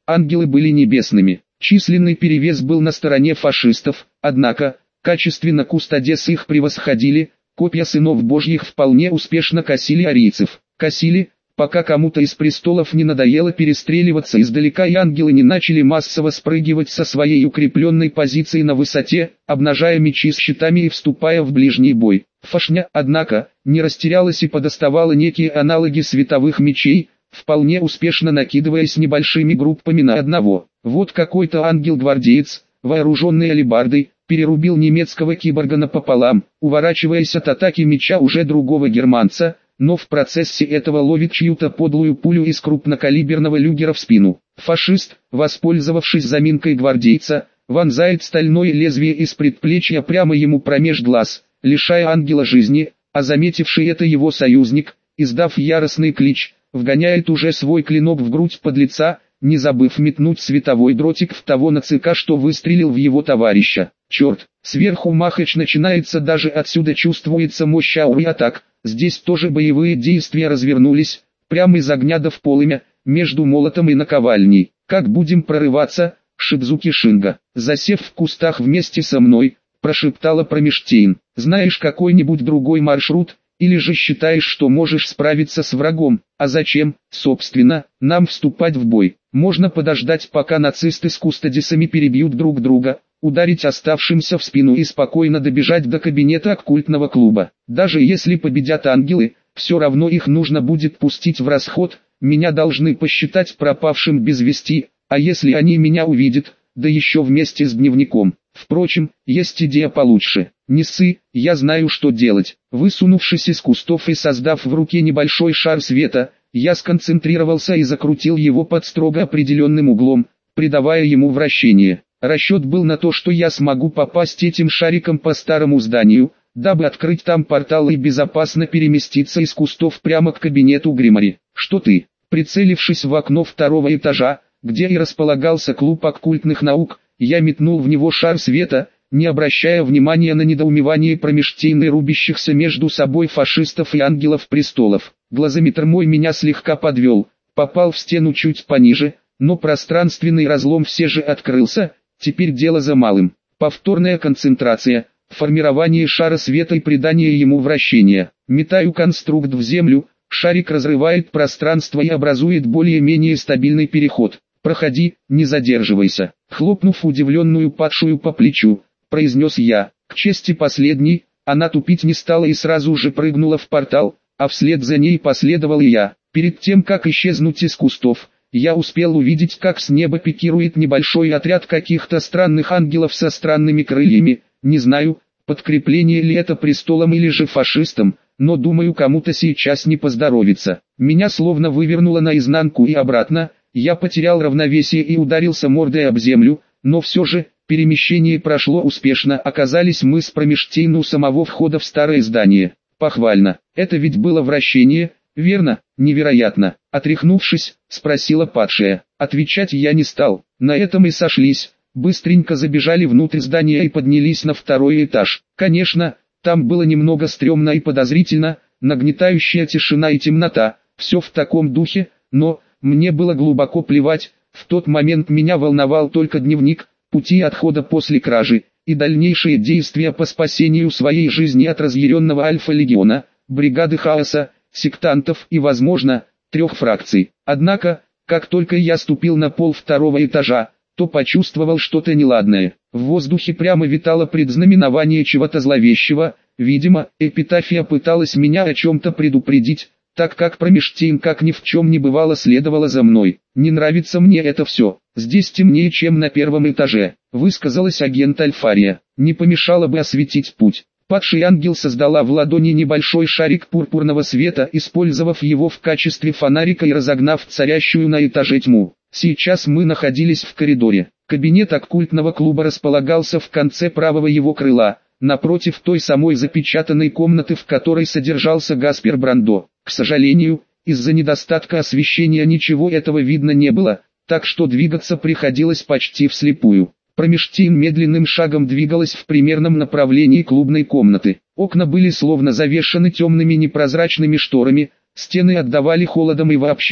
ангелы были небесными. Численный перевес был на стороне фашистов, однако, качественно кустодесы их превосходили, копья сынов Божьих вполне успешно косили арийцев. Косили, пока кому-то из престолов не надоело перестреливаться издалека и ангелы не начали массово спрыгивать со своей укрепленной позиции на высоте, обнажая мечи с щитами и вступая в ближний бой. Фашня, однако, не растерялась и подоставала некие аналоги световых мечей, вполне успешно накидываясь небольшими группами на одного. Вот какой-то ангел-гвардеец, вооруженный алебардой, перерубил немецкого киборга напополам, уворачиваясь от атаки меча уже другого германца, но в процессе этого ловит чью-то подлую пулю из крупнокалиберного люгера в спину. Фашист, воспользовавшись заминкой гвардейца, вонзает стальное лезвие из предплечья прямо ему промеж глаз, лишая ангела жизни, а заметивший это его союзник, издав яростный клич, вгоняет уже свой клинок в грудь подлеца, не забыв метнуть световой дротик в того нацика, что выстрелил в его товарища. Черт, сверху Махач начинается, даже отсюда чувствуется мощь ауры атак. Здесь тоже боевые действия развернулись, прямо из огня до в полымя, между молотом и наковальней. Как будем прорываться, Шидзуки Шинга? Засев в кустах вместе со мной, прошептала Промештейн. Знаешь какой-нибудь другой маршрут, или же считаешь, что можешь справиться с врагом? А зачем, собственно, нам вступать в бой? Можно подождать, пока нацисты с кустодисами перебьют друг друга, ударить оставшимся в спину и спокойно добежать до кабинета оккультного клуба. Даже если победят ангелы, все равно их нужно будет пустить в расход, меня должны посчитать пропавшим без вести, а если они меня увидят, да еще вместе с дневником. Впрочем, есть идея получше. Не ссы, я знаю, что делать. Высунувшись из кустов и создав в руке небольшой шар света, я сконцентрировался и закрутил его под строго определенным углом, придавая ему вращение. Расчет был на то, что я смогу попасть этим шариком по старому зданию, дабы открыть там портал и безопасно переместиться из кустов прямо к кабинету Гримари. Что ты? Прицелившись в окно второго этажа, где и располагался клуб оккультных наук, я метнул в него шар света, не обращая внимания на недоумевание Промештейн рубящихся между собой фашистов и ангелов-престолов. Глазометр мой меня слегка подвел, попал в стену чуть пониже, но пространственный разлом все же открылся. Теперь дело за малым. Повторная концентрация, формирование шара света и придание ему вращения. Метаю конструкт в землю, шарик разрывает пространство и образует более-менее стабильный переход. Проходи, не задерживайся. Хлопнув удивленную падшую по плечу, произнес я. К чести последней, она тупить не стала и сразу же прыгнула в портал, а вслед за ней последовал и я. Перед тем, как исчезнуть из кустов, я успел увидеть, как с неба пикирует небольшой отряд каких-то странных ангелов со странными крыльями. Не знаю, подкрепление ли это престолом или же фашистам, но думаю, кому-то сейчас не поздоровится. Меня словно вывернуло наизнанку и обратно, я потерял равновесие и ударился мордой об землю, но все же, перемещение прошло успешно. Оказались мы с Промештейн у самого входа в старое здание. Похвально, это ведь было вращение, верно? Невероятно. Отряхнувшись, спросила падшая. Отвечать я не стал. На этом и сошлись. Быстренько забежали внутрь здания и поднялись на второй этаж. Конечно, там было немного стрёмно и подозрительно, нагнетающая тишина и темнота. Все в таком духе, но мне было глубоко плевать. В тот момент меня волновал только дневник, пути отхода после кражи и дальнейшие действия по спасению своей жизни от разъяренного Альфа-легиона, бригады хаоса, сектантов и, возможно, трех фракций. Однако, как только я ступил на пол второго этажа, то почувствовал что-то неладное. В воздухе прямо витало предзнаменование чего-то зловещего. Видимо, эпитафия пыталась меня о чем-то предупредить, так как Промештейн как ни в чем не бывало следовала за мной. Не нравится мне это все. Здесь темнее, чем на первом этаже, высказалась агент Альфария. Не помешало бы осветить путь. Падший ангел создала в ладони небольшой шарик пурпурного света, использовав его в качестве фонарика и разогнав царящую на этаже тьму. Сейчас мы находились в коридоре. Кабинет оккультного клуба располагался в конце правого его крыла, напротив той самой запечатанной комнаты, в которой содержался Гаспер Брандо. К сожалению, из-за недостатка освещения ничего этого видно не было, так что двигаться приходилось почти вслепую. Промештейн медленным шагом двигалась в примерном направлении клубной комнаты. Окна были словно завешаны темными непрозрачными шторами, стены отдавали холодом и вообще,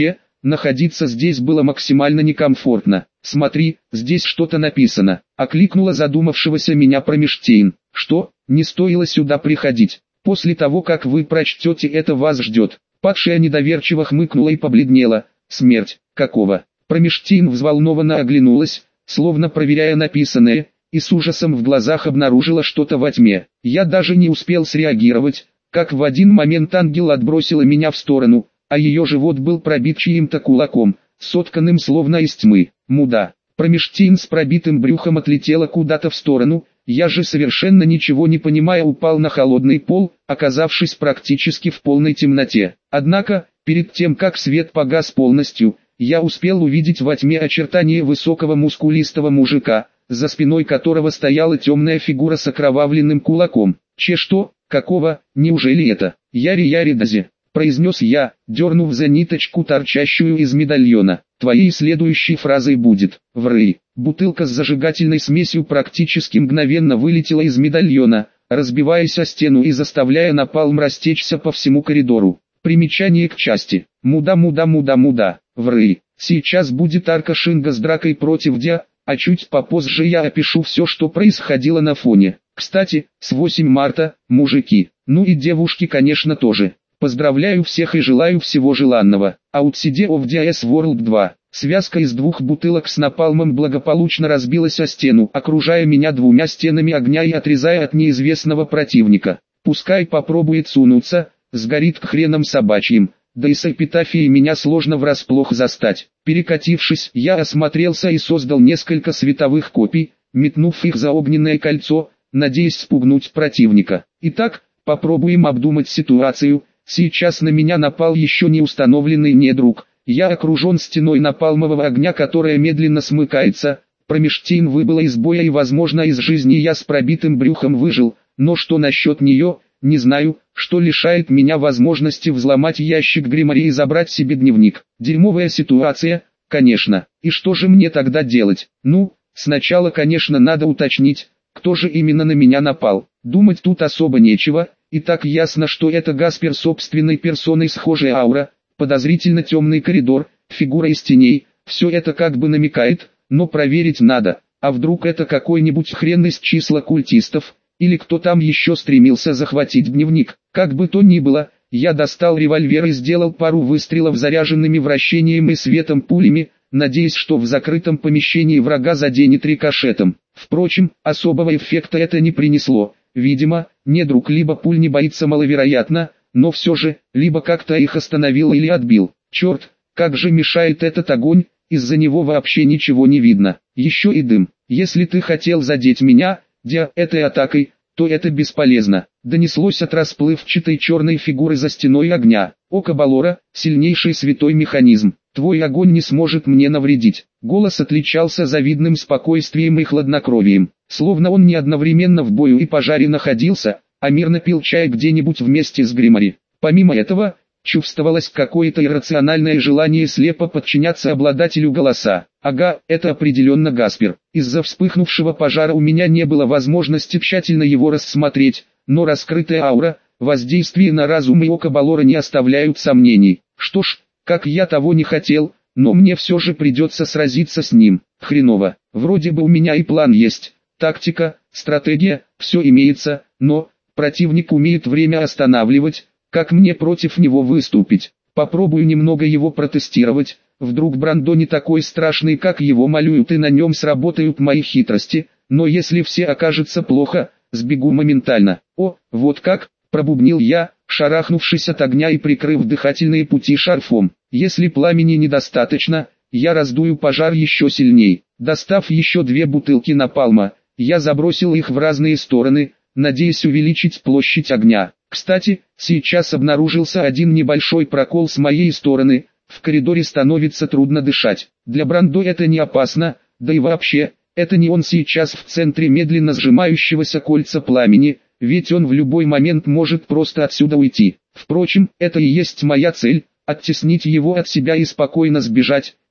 находиться здесь было максимально некомфортно. «Смотри, здесь что-то написано», — окликнула задумавшегося меня Промештейн. «Что? Не стоило сюда приходить. После того, как вы прочтете это, вас ждет». Падшая недоверчиво хмыкнула и побледнела. «Смерть? Какого?» Промештейн взволнованно оглянулась, словно проверяя написанное, и с ужасом в глазах обнаружила что-то во тьме. Я даже не успел среагировать, как в один момент ангел отбросила меня в сторону, а ее живот был пробит чьим-то кулаком, сотканным словно из тьмы. Муда. Промештейн с пробитым брюхом отлетела куда-то в сторону, я же, совершенно ничего не понимая, упал на холодный пол, оказавшись практически в полной темноте. Однако, перед тем как свет погас полностью, я успел увидеть во тьме очертания высокого мускулистого мужика, за спиной которого стояла темная фигура с окровавленным кулаком. «Че что? Какого? Неужели это? Яри-яри-дази», — произнес я, дернув за ниточку, торчащую из медальона. «Твоей следующей фразой будет «Вры». Бутылка с зажигательной смесью практически мгновенно вылетела из медальона, разбиваясь о стену и заставляя напалм растечься по всему коридору. Примечание к части. Муда-муда-муда-муда. Вры. Сейчас будет арка Шинга с дракой против Дя, а чуть попозже я опишу все, что происходило на фоне. Кстати, с восьмого марта, мужики, ну и девушки, конечно, тоже. Поздравляю всех и желаю всего желанного. Outside of ди эс World два. Связка из двух бутылок с напалмом благополучно разбилась о стену, окружая меня двумя стенами огня и отрезая от неизвестного противника. Пускай попробует сунуться, сгорит к хренам собачьим. Да и с эпитафией меня сложно врасплох застать. Перекатившись, я осмотрелся и создал несколько световых копий, метнув их за огненное кольцо, надеясь спугнуть противника. Итак, попробуем обдумать ситуацию. Сейчас на меня напал еще не установленный недруг. Я окружен стеной напалмового огня, которая медленно смыкается. Промештейн выбыла из боя и, возможно, из жизни я с пробитым брюхом выжил, но что насчет нее, не знаю, что лишает меня возможности взломать ящик гримари и забрать себе дневник. Дерьмовая ситуация, конечно. И что же мне тогда делать? Ну, сначала, конечно, надо уточнить, кто же именно на меня напал. Думать тут особо нечего, и так ясно, что это Гаспер собственной персоной, схожая аура, подозрительно темный коридор, фигура из теней, все это как бы намекает, но проверить надо, а вдруг это какой-нибудь хрен из числа культистов, или кто там еще стремился захватить дневник. Как бы то ни было, я достал револьвер и сделал пару выстрелов заряженными вращением и светом пулями, надеясь, что в закрытом помещении врага заденет рикошетом. Впрочем, особого эффекта это не принесло. Видимо, недруг либо пуль не боится маловероятно, но все же, либо как-то их остановил или отбил. Черт, как же мешает этот огонь, из-за него вообще ничего не видно. Еще и дым. Если ты хотел задеть меня, Дя, этой атакой, то это бесполезно. Донеслось от расплывчатой черной фигуры за стеной огня. Око Балора, сильнейший святой механизм. Твой огонь не сможет мне навредить. Голос отличался завидным спокойствием и хладнокровием. Словно он не одновременно в бою и пожаре находился, а мирно пил чай где-нибудь вместе с Гримари. Помимо этого, чувствовалось какое-то иррациональное желание слепо подчиняться обладателю голоса. Ага, это определенно Гаспер. Из-за вспыхнувшего пожара у меня не было возможности тщательно его рассмотреть, но раскрытая аура, воздействие на разум и око Балора не оставляют сомнений. Что ж, как я того не хотел, но мне все же придется сразиться с ним. Хреново. Вроде бы у меня и план есть, тактика, стратегия, все имеется, но противник умеет время останавливать. Как мне против него выступить? Попробую немного его протестировать. Вдруг Брандо не такой страшный, как его малюют, и на нем сработают мои хитрости. Но если все окажется плохо, сбегу моментально. О, вот как, пробубнил я, шарахнувшись от огня и прикрыв дыхательные пути шарфом. Если пламени недостаточно, я раздую пожар еще сильней. Достав еще две бутылки напалма, я забросил их в разные стороны, надеясь увеличить площадь огня. Кстати, сейчас обнаружился один небольшой прокол с моей стороны, в коридоре становится трудно дышать. Для Брандо это не опасно, да и вообще, это не он сейчас в центре медленно сжимающегося кольца пламени, ведь он в любой момент может просто отсюда уйти. Впрочем, это и есть моя цель, оттеснить его от себя и спокойно сбежать,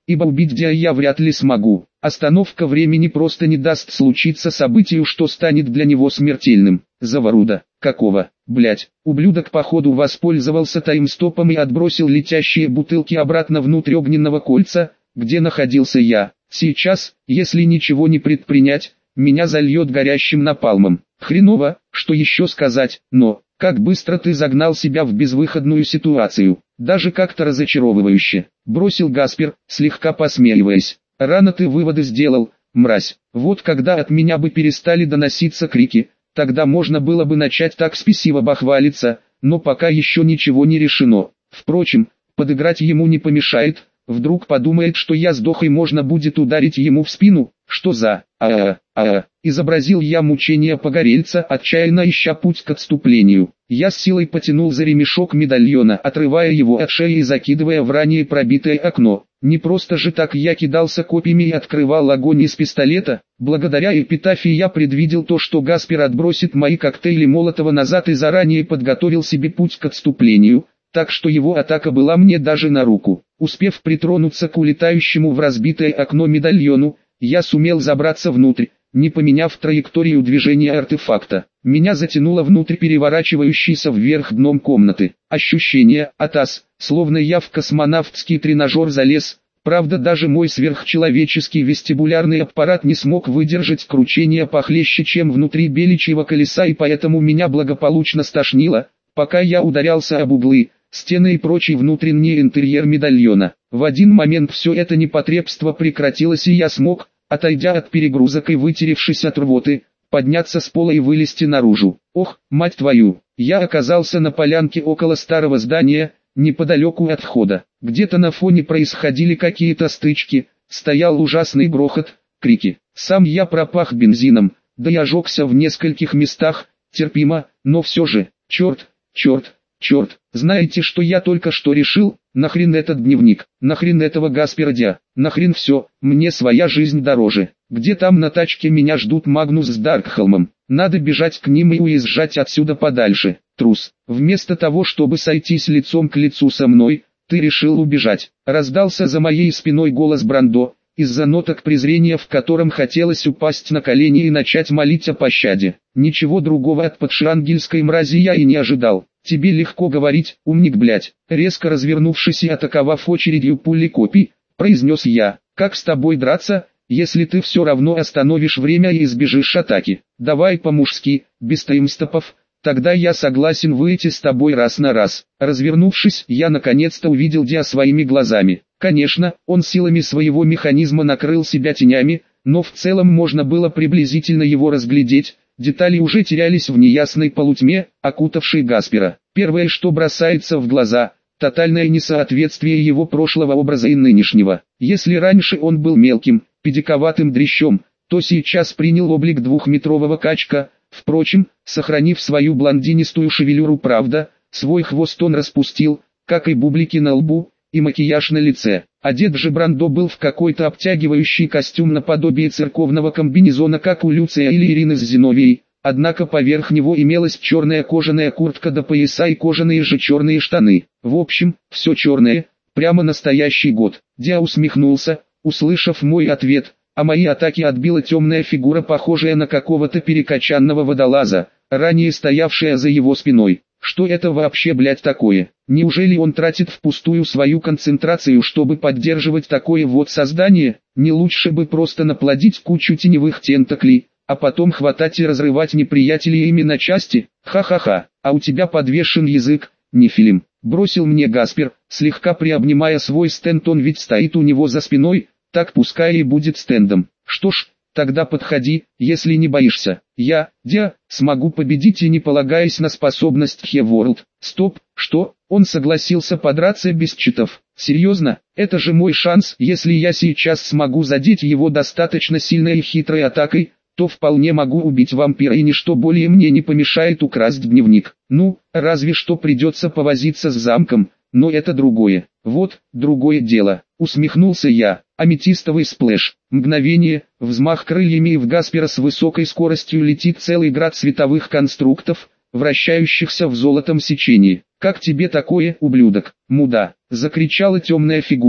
ибо убить Диа я вряд ли смогу. Остановка времени просто не даст случиться событию, что станет для него смертельным. Заворуда. Какого, блять, ублюдок походу воспользовался таймстопом и отбросил летящие бутылки обратно внутрь огненного кольца, где находился я. Сейчас, если ничего не предпринять, меня зальет горящим напалмом. Хреново, что еще сказать, но, как быстро ты загнал себя в безвыходную ситуацию. Даже как-то разочаровывающе, бросил Гаспер, слегка посмеиваясь. Рано ты выводы сделал, мразь. Вот когда от меня бы перестали доноситься крики, тогда можно было бы начать так спесиво бахвалиться, но пока еще ничего не решено. Впрочем, подыграть ему не помешает, вдруг подумает, что я сдох и можно будет ударить ему в спину. Что за а а а изобразил я мучение погорельца, отчаянно ища путь к отступлению. Я с силой потянул за ремешок медальона, отрывая его от шеи и закидывая в ранее пробитое окно. Не просто же так я кидался копьями и открывал огонь из пистолета. Благодаря эпитафии я предвидел то, что Гаспер отбросит мои коктейли Молотова назад и заранее подготовил себе путь к отступлению, так что его атака была мне даже на руку. Успев притронуться к улетающему в разбитое окно медальону, я сумел забраться внутрь, не поменяв траекторию движения артефакта. Меня затянуло внутрь переворачивающейся вверх дном комнаты. Ощущение, атас, словно я в космонавтский тренажер залез. Правда, даже мой сверхчеловеческий вестибулярный аппарат не смог выдержать кручение похлеще, чем внутри беличьего колеса, и поэтому меня благополучно стошнило, пока я ударялся об углы, стены и прочий внутренний интерьер медальона. В один момент все это непотребство прекратилось, и я смог, отойдя от перегрузок и вытеревшись от рвоты, подняться с пола и вылезти наружу. Ох, мать твою, я оказался на полянке около старого здания, неподалеку от входа. Где-то на фоне происходили какие-то стычки, стоял ужасный грохот, крики. Сам я пропах бензином, да и ожегся в нескольких местах, терпимо, но все же, черт, черт, черт. Знаете, что я только что решил? Нахрен этот дневник, нахрен этого Гаспера Диа, нахрен все, мне своя жизнь дороже. Где там на тачке меня ждут Магнус с Даркхолмом? Надо бежать к ним и уезжать отсюда подальше. Трус, вместо того, чтобы сойтись лицом к лицу со мной, ты решил убежать. Раздался за моей спиной голос Брандо, из-за ноток презрения в котором хотелось упасть на колени и начать молить о пощаде. Ничего другого от подшангельской мрази я и не ожидал. Тебе легко говорить, умник блять. Резко развернувшись и атаковав очередью пули копий, произнес я. Как с тобой драться, если ты все равно остановишь время и избежишь атаки? Давай по-мужски, без таймстопов. Тогда я согласен выйти с тобой раз на раз. Развернувшись, я наконец-то увидел Диа своими глазами. Конечно, он силами своего механизма накрыл себя тенями, но в целом можно было приблизительно его разглядеть. Детали уже терялись в неясной полутьме, окутавшей Гаспера. Первое, что бросается в глаза – тотальное несоответствие его прошлого образа и нынешнего. Если раньше он был мелким, педиковатым дрящом, то сейчас принял облик двухметрового качка. Впрочем, сохранив свою блондинистую шевелюру, правда, свой хвост он распустил, как и бублики на лбу, и макияж на лице. Одет же Брандо был в какой-то обтягивающий костюм наподобие церковного комбинезона, как у Люция или Ирины с Зиновией, однако поверх него имелась черная кожаная куртка до пояса и кожаные же черные штаны. В общем, все черное, прямо настоящий год. Диа усмехнулся, услышав мой ответ, а мои атаки отбила темная фигура, похожая на какого-то перекачанного водолаза, ранее стоявшая за его спиной. Что это вообще, блять, такое? Неужели он тратит впустую свою концентрацию, чтобы поддерживать такое вот создание? Не лучше бы просто наплодить кучу теневых тентаклей, а потом хватать и разрывать неприятелей ими на части? Ха-ха-ха, а у тебя подвешен язык, нефилим. Бросил мне Гаспер, слегка приобнимая свой стенд, он ведь стоит у него за спиной, так пускай и будет стендом. Что ж, тогда подходи, если не боишься. Я, Диа, смогу победить и не полагаясь на способность Хеворлд. Стоп, что? Он согласился подраться без читов. Серьезно? Это же мой шанс. Если я сейчас смогу задеть его достаточно сильной и хитрой атакой, то вполне могу убить вампира, и ничто более мне не помешает украсть дневник. Ну, разве что придется повозиться с замком, но это другое. Вот, другое дело. Усмехнулся я. Аметистовый сплэш. Мгновение, взмах крыльями, и в Гаспера с высокой скоростью летит целый град световых конструктов, вращающихся в золотом сечении. «Как тебе такое, ублюдок?» «Муда!» — закричала темная фигура,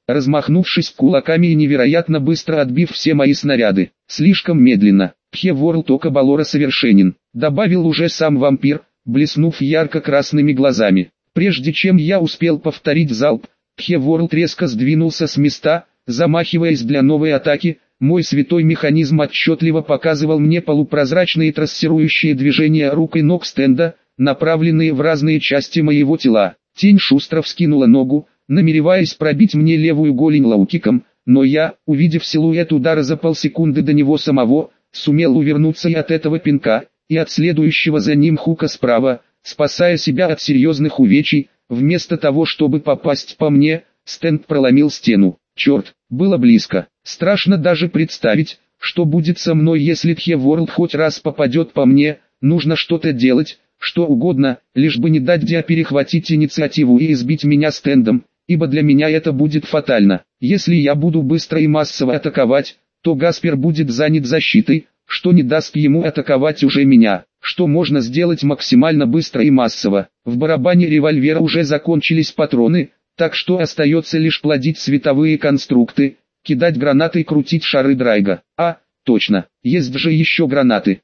размахнувшись кулаками и невероятно быстро отбив все мои снаряды. Слишком медленно. Пхе-Ворлд Ока Балора совершенен, добавил уже сам вампир, блеснув ярко-красными глазами. Прежде чем я успел повторить залп, Пхе-Ворлд резко сдвинулся с места, замахиваясь для новой атаки. Мой святой механизм отчетливо показывал мне полупрозрачные трассирующие движения рук и ног стенда, направленные в разные части моего тела. Тень шустро вскинула ногу, намереваясь пробить мне левую голень лоу-киком, но я, увидев силуэт удара за полсекунды до него самого, сумел увернуться и от этого пинка, и от следующего за ним хука справа, спасая себя от серьезных увечий. Вместо того, чтобы попасть по мне, стенд проломил стену. Черт, было близко. Страшно даже представить, что будет со мной, если Пхе-Ворлд хоть раз попадет по мне. Нужно что-то делать, что угодно, лишь бы не дать Диа перехватить инициативу и избить меня стендом, ибо для меня это будет фатально. Если я буду быстро и массово атаковать, то Гаспер будет занят защитой, что не даст ему атаковать уже меня. Что можно сделать максимально быстро и массово? В барабане револьвера уже закончились патроны, так что остается лишь плодить световые конструкты, кидать гранаты и крутить шары драйга. А, точно, есть же еще гранаты.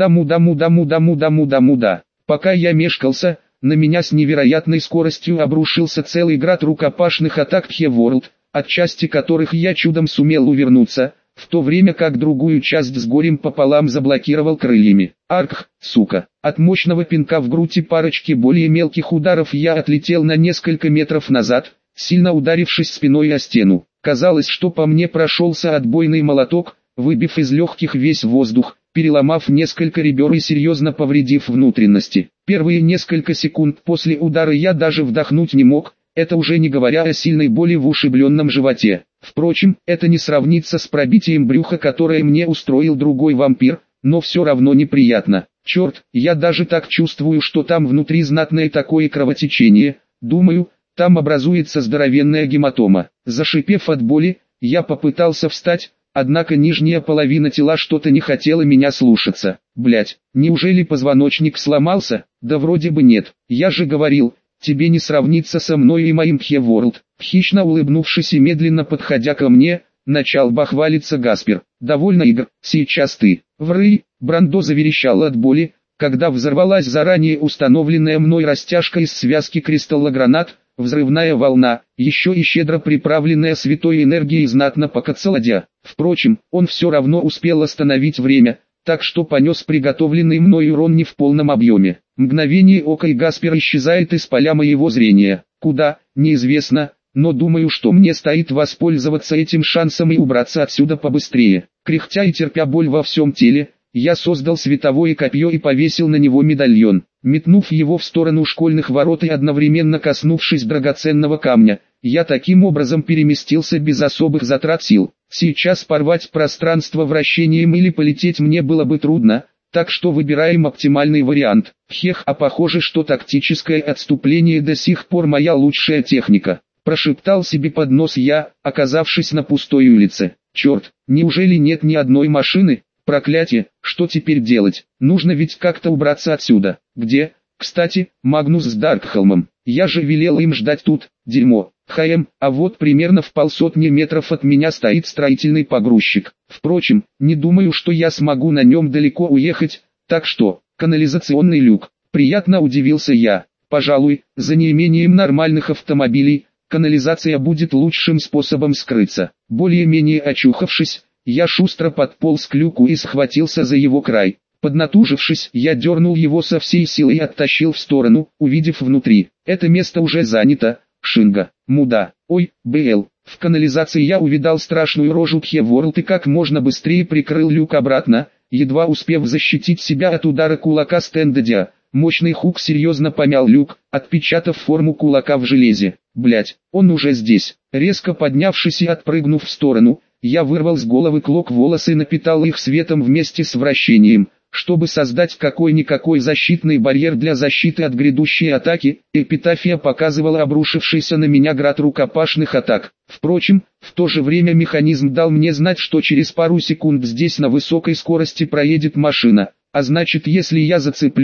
Муда-муда-муда-муда-муда-муда-муда. Пока я мешкался, на меня с невероятной скоростью обрушился целый град рукопашных атак Пхе-Ворлд, от части которых я чудом сумел увернуться, в то время как другую часть с горем пополам заблокировал крыльями. Арк, сука. От мощного пинка в грудь и парочки более мелких ударов я отлетел на несколько метров назад, сильно ударившись спиной о стену. Казалось, что по мне прошелся отбойный молоток, выбив из легких весь воздух, переломав несколько ребер и серьезно повредив внутренности. Первые несколько секунд после удара я даже вдохнуть не мог, это уже не говоря о сильной боли в ушибленном животе. Впрочем, это не сравнится с пробитием брюха, которое мне устроил другой вампир, но все равно неприятно. Черт, я даже так чувствую, что там внутри знатное такое кровотечение, думаю, там образуется здоровенная гематома. Зашипев от боли, я попытался встать, однако нижняя половина тела что-то не хотела меня слушаться. Блять, неужели позвоночник сломался? Да вроде бы нет, я же говорил, тебе не сравнится со мной и моим Пхе-Ворлд. Хищно улыбнувшись и медленно подходя ко мне, начал бахвалиться Гаспер. Довольно игр, сейчас ты. Вры, Брандо заверещал от боли, когда взорвалась заранее установленная мной растяжка из связки кристаллогранат, взрывная волна, еще и щедро приправленная святой энергией знатно покоцала Диа. Впрочем, он все равно успел остановить время, так что понес приготовленный мной урон не в полном объеме. Мгновение ока и Гаспер исчезает из поля моего зрения. Куда, неизвестно, но думаю, что мне стоит воспользоваться этим шансом и убраться отсюда побыстрее. Кряхтя и терпя боль во всем теле, я создал световое копье и повесил на него медальон. Метнув его в сторону школьных ворот и одновременно коснувшись драгоценного камня, я таким образом переместился без особых затрат сил. Сейчас порвать пространство вращением или полететь мне было бы трудно, так что выбираем оптимальный вариант. Хех, а похоже, что тактическое отступление до сих пор моя лучшая техника. Прошептал себе под нос я, оказавшись на пустой улице. Черт, неужели нет ни одной машины? Проклятие, что теперь делать? Нужно ведь как-то убраться отсюда. Где? Кстати, Магнус с Даркхолмом. Я же велел им ждать тут, дерьмо. Хаем, а вот примерно в полсотни метров от меня стоит строительный погрузчик. Впрочем, не думаю, что я смогу на нем далеко уехать, так что, канализационный люк. Приятно удивился я. Пожалуй, за неимением нормальных автомобилей, канализация будет лучшим способом скрыться. Более-менее очухавшись, я шустро подполз к люку и схватился за его край. Поднатужившись, я дернул его со всей силы и оттащил в сторону, увидев внутри. Это место уже занято. Шинга, муда, ой, БЛ. В канализации я увидал страшную рожу Пхе-Ворлд и как можно быстрее прикрыл люк обратно, едва успев защитить себя от удара кулака стенда Диа. Мощный хук серьезно помял люк, отпечатав форму кулака в железе. Блять, он уже здесь. Резко поднявшись и отпрыгнув в сторону, я вырвал с головы клок волос и напитал их светом вместе с вращением, чтобы создать какой-никакой защитный барьер для защиты от грядущей атаки. Эпитафия показывала обрушившийся на меня град рукопашных атак. Впрочем, в то же время механизм дал мне знать, что через пару секунд здесь на высокой скорости проедет машина, а значит, если я зацеплюсь,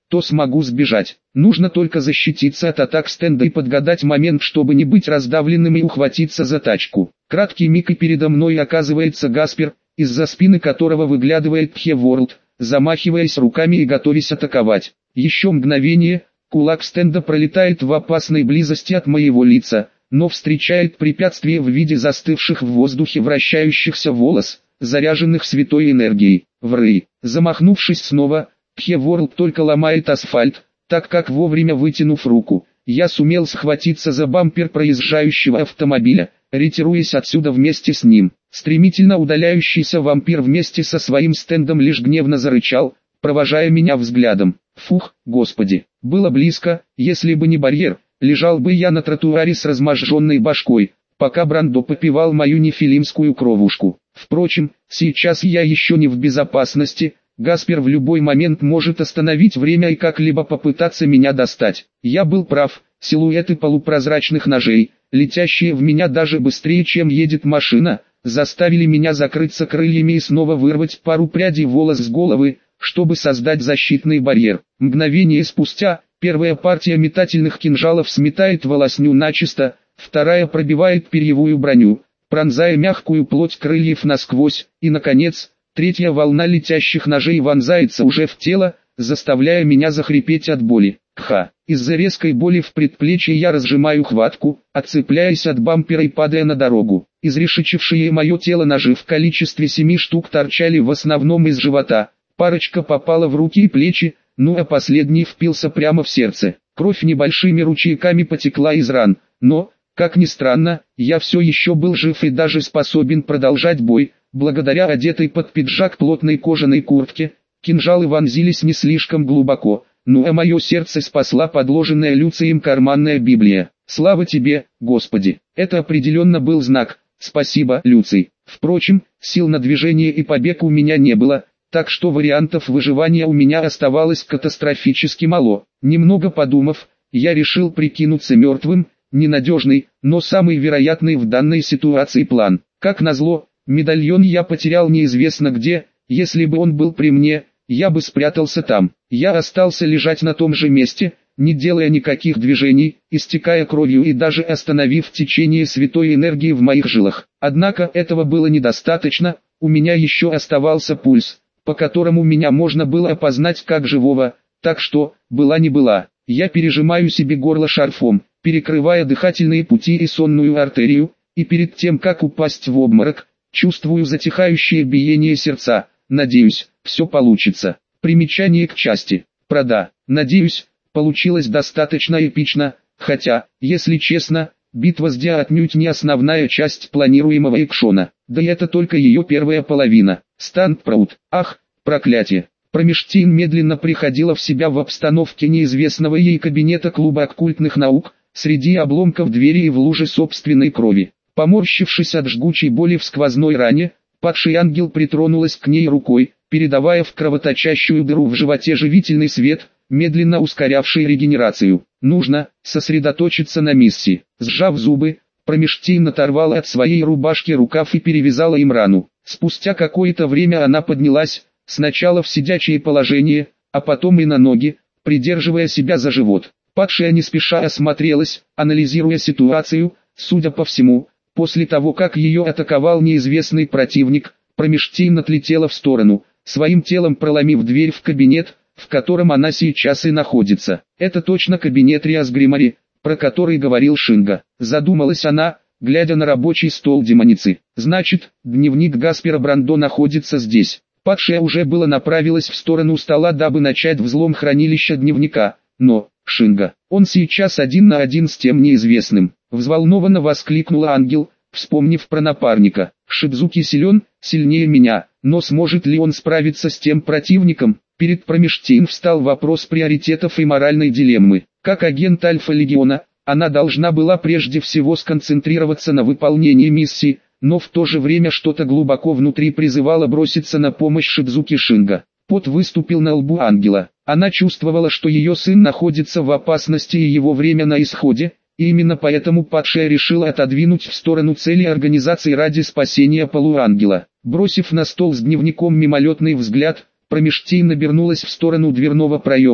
то смогу сбежать. Нужно только защититься от атак стенда и подгадать момент, чтобы не быть раздавленным и ухватиться за тачку. Краткий миг и передо мной оказывается Гаспер, из-за спины которого выглядывает Пхеворлд, замахиваясь руками и готовясь атаковать. Еще мгновение, кулак стенда пролетает в опасной близости от моего лица, но встречает препятствие в виде застывших в воздухе вращающихся волос, заряженных святой энергией. Вры. Замахнувшись снова, Пхеворлд только ломает асфальт, так как вовремя вытянув руку, я сумел схватиться за бампер проезжающего автомобиля, ретируясь отсюда вместе с ним. Стремительно удаляющийся вампир вместе со своим стендом лишь гневно зарычал, провожая меня взглядом. Фух, господи, было близко, если бы не барьер, лежал бы я на тротуаре с разможженной башкой, пока Брандо попивал мою нефилимскую кровушку. Впрочем, сейчас я еще не в безопасности, Гаспер в любой момент может остановить время и как-либо попытаться меня достать. Я был прав, силуэты полупрозрачных ножей, летящие в меня даже быстрее, чем едет машина, заставили меня закрыться крыльями и снова вырвать пару прядей волос с головы, чтобы создать защитный барьер. Мгновение спустя, первая партия метательных кинжалов сметает волосню начисто, вторая пробивает перьевую броню, пронзая мягкую плоть крыльев насквозь, и, наконец, третья волна летящих ножей вонзается уже в тело, заставляя меня захрипеть от боли. Ха! Из-за резкой боли в предплечье я разжимаю хватку, отцепляясь от бампера и падая на дорогу. Изрешечившие мое тело ножи в количестве семи штук торчали в основном из живота, парочка попала в руки и плечи, ну а последний впился прямо в сердце. Кровь небольшими ручейками потекла из ран, но, как ни странно, я все еще был жив и даже способен продолжать бой, благодаря одетой под пиджак плотной кожаной куртке. Кинжалы вонзились не слишком глубоко, ну а мое сердце спасла подложенная Люцием карманная Библия. Слава тебе, Господи! Это определенно был знак. Спасибо, Люций. Впрочем, сил на движение и побег у меня не было, так что вариантов выживания у меня оставалось катастрофически мало. Немного подумав, я решил прикинуться мертвым, ненадежный, но самый вероятный в данной ситуации план. Как назло, медальон я потерял неизвестно где, если бы он был при мне, я бы спрятался там. Я остался лежать на том же месте, не делая никаких движений, истекая кровью и даже остановив течение святой энергии в моих жилах. Однако этого было недостаточно, у меня еще оставался пульс, по которому меня можно было опознать как живого, так что, была не была. Я пережимаю себе горло шарфом, перекрывая дыхательные пути и сонную артерию, и перед тем как упасть в обморок, чувствую затихающее биение сердца. Надеюсь, все получится. Примечание к части. Прода. Надеюсь, получилось достаточно эпично, хотя, если честно, битва с Диа отнюдь не основная часть планируемого экшона. Да и это только ее первая половина. Стандпраут. Ах, проклятие. Промештин медленно приходила в себя в обстановке неизвестного ей кабинета клуба оккультных наук, среди обломков двери и в луже собственной крови. Поморщившись от жгучей боли в сквозной ране, падший ангел притронулась к ней рукой, передавая в кровоточащую дыру в животе живительный свет, медленно ускорявший регенерацию. Нужно сосредоточиться на миссии. Сжав зубы, Промештин оторвала от своей рубашки рукав и перевязала им рану. Спустя какое-то время она поднялась, сначала в сидячее положение, а потом и на ноги, придерживая себя за живот. Падшая не спеша осмотрелась, анализируя ситуацию. Судя по всему, после того как ее атаковал неизвестный противник, Промештин отлетела в сторону, своим телом проломив дверь в кабинет, в котором она сейчас и находится. Это точно кабинет Риас Гримари, про который говорил Шинга. Задумалась она, глядя на рабочий стол демоницы. Значит, дневник Гаспера Брандо находится здесь. Падшая уже было направилась в сторону стола, дабы начать взлом хранилища дневника, но, Шинга, он сейчас один на один с тем неизвестным. Взволнованно воскликнула ангел, вспомнив про напарника. Шидзуки силен, сильнее меня, но сможет ли он справиться с тем противником? Перед Промештин встал вопрос приоритетов и моральной дилеммы. Как агент Альфа-Легиона, она должна была прежде всего сконцентрироваться на выполнении миссии, но в то же время что-то глубоко внутри призывало броситься на помощь Шидзуки Шинга. Пот выступил на лбу ангела. Она чувствовала, что ее сын находится в опасности и его время на исходе, и именно поэтому падшая решила отодвинуть в сторону цели организации ради спасения полуангела. Бросив на стол с дневником мимолетный взгляд, Промештин обернулась в сторону дверного проема.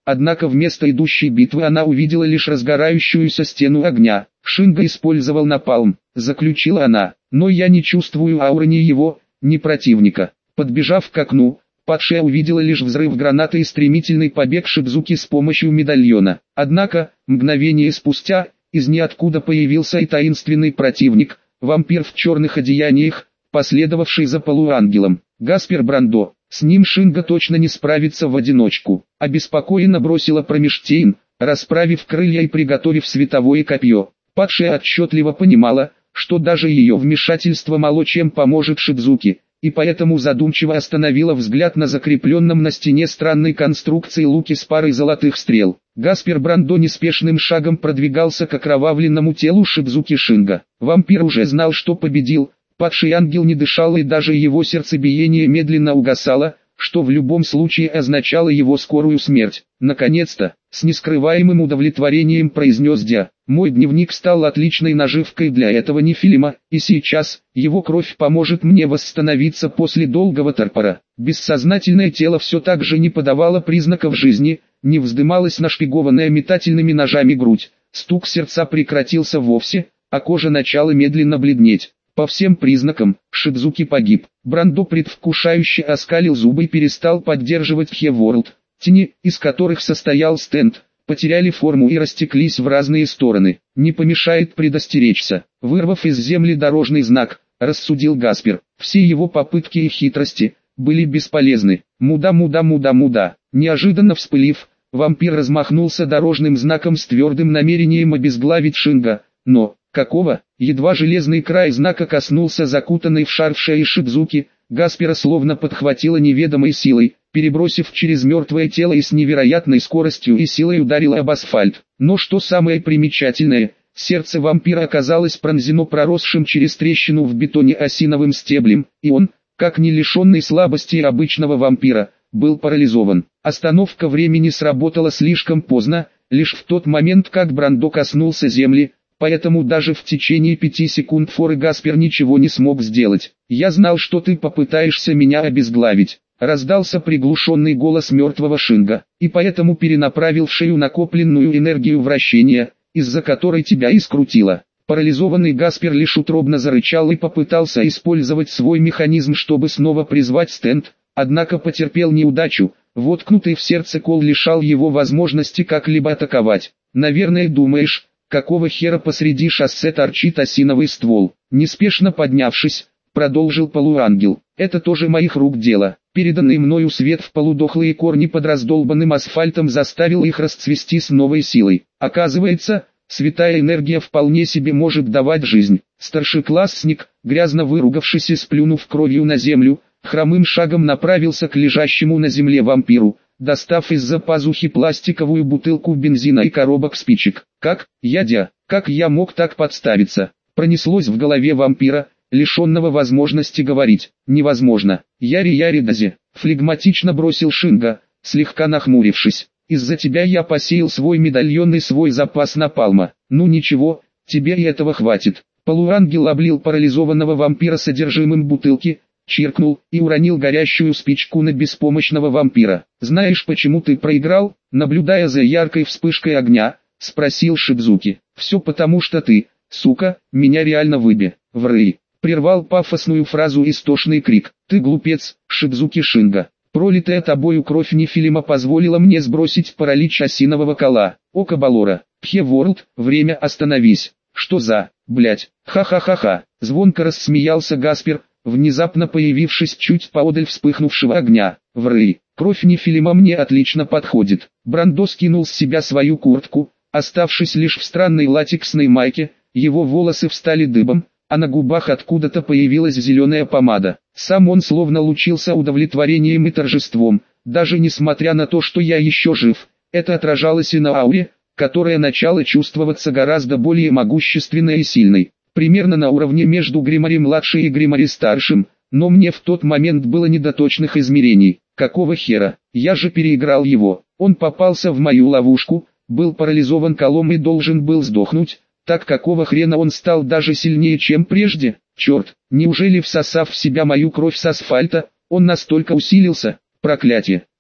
однако вместо идущей битвы она увидела лишь разгорающуюся стену огня. Шинга использовал напалм, заключила она, но я не чувствую ауры ни его, ни противника. Подбежав к окну, падшая увидела лишь взрыв гранаты и стремительный побег Шидзуки с помощью медальона. Однако, мгновение спустя, из ниоткуда появился и таинственный противник, вампир в черных одеяниях, последовавший за полуангелом. Гаспер Брандо. С ним Шинга точно не справится в одиночку. Обеспокоенно бросила Промештейн, расправив крылья и приготовив световое копье. Падшая отчетливо понимала, что даже ее вмешательство мало чем поможет Шидзуки, и поэтому задумчиво остановила взгляд на закрепленном на стене странной конструкции луке с парой золотых стрел. Гаспер Брандо неспешным шагом продвигался к окровавленному телу Шидзуки Шинга. Вампир уже знал, что победил. Падший ангел не дышал, и даже его сердцебиение медленно угасало, что в любом случае означало его скорую смерть. Наконец-то, с нескрываемым удовлетворением произнес Дя: «Мой дневник стал отличной наживкой для этого нефилима, и сейчас, его кровь поможет мне восстановиться после долгого торпора». Бессознательное тело все так же не подавало признаков жизни, не вздымалась нашпигованная метательными ножами грудь, стук сердца прекратился вовсе, а кожа начала медленно бледнеть. По всем признакам, Шидзуки погиб. Брандо предвкушающе оскалил зубы и перестал поддерживать Хе-Ворлд. Тени, из которых состоял стенд, потеряли форму и растеклись в разные стороны. Не помешает предостеречься. Вырвав из земли дорожный знак, рассудил Гаспер. Все его попытки и хитрости были бесполезны. Муда-муда-муда-муда. Неожиданно вспылив, вампир размахнулся дорожным знаком с твердым намерением обезглавить Шинга. Но, какого? Едва железный край знака коснулся закутанной в шарф шеи Шидзуки, Гаспера словно подхватило неведомой силой, перебросив через мертвое тело и с невероятной скоростью и силой ударил об асфальт. Но что самое примечательное, сердце вампира оказалось пронзено проросшим через трещину в бетоне осиновым стеблем, и он, как не лишенный слабости обычного вампира, был парализован. Остановка времени сработала слишком поздно, лишь в тот момент, как Брандо коснулся земли. Поэтому даже в течение пяти секунд форы Гаспер ничего не смог сделать. «Я знал, что ты попытаешься меня обезглавить», — раздался приглушенный голос мертвого Шинга, «и поэтому перенаправил в шею накопленную энергию вращения, из-за которой тебя и скрутило». Парализованный Гаспер лишь утробно зарычал и попытался использовать свой механизм, чтобы снова призвать стенд, однако потерпел неудачу. Воткнутый в сердце кол лишал его возможности как-либо атаковать. «Наверное, думаешь, какого хера посреди шоссе торчит осиновый ствол?» Неспешно поднявшись, продолжил полуангел. «Это тоже моих рук дело. Переданный мною свет в полудохлые корни под раздолбанным асфальтом заставил их расцвести с новой силой. Оказывается, святая энергия вполне себе может давать жизнь». Старшеклассник, грязно выругавшись и сплюнув кровью на землю, хромым шагом направился к лежащему на земле вампиру, достав из-за пазухи пластиковую бутылку бензина и коробок спичек. «Как, ядя, как я мог так подставиться?» Пронеслось в голове вампира, лишенного возможности говорить. «Невозможно. Яри-яри-дази», флегматично бросил Шинга, слегка нахмурившись. «Из-за тебя я посеял свой медальон и свой запас напалма. Ну ничего, тебе и этого хватит». Полуангел облил парализованного вампира содержимым бутылки, чиркнул и уронил горящую спичку на беспомощного вампира. «Знаешь, почему ты проиграл?» Наблюдая за яркой вспышкой огня, спросил Шидзуки. «Все потому, что ты, сука, меня реально выби, вры». Прервал пафосную фразу истошный крик. «Ты глупец, Шидзуки Шинга. Пролитая тобою кровь нефилима позволила мне сбросить паралич осинового кола. Око Балора. Хе-Ворлд, время, остановись». «Что за, блять, ха-ха-ха-ха». Звонко рассмеялся Гаспер, внезапно появившись чуть поодаль вспыхнувшего огня. «Вры, кровь нефилима мне отлично подходит». Брандо скинул с себя свою куртку, оставшись лишь в странной латексной майке, его волосы встали дыбом, а на губах откуда-то появилась зеленая помада. Сам он словно лучился удовлетворением и торжеством, даже несмотря на то, что я еще жив. Это отражалось и на ауре, которая начала чувствоваться гораздо более могущественной и сильной. Примерно на уровне между Гримари-младшим и Гримари-старшим, но мне в тот момент было не до точных измерений. Какого хера, я же переиграл его. Он попался в мою ловушку, был парализован колом и должен был сдохнуть. Так какого хрена он стал даже сильнее, чем прежде? Черт, неужели всосав в себя мою кровь с асфальта, он настолько усилился? Проклятие!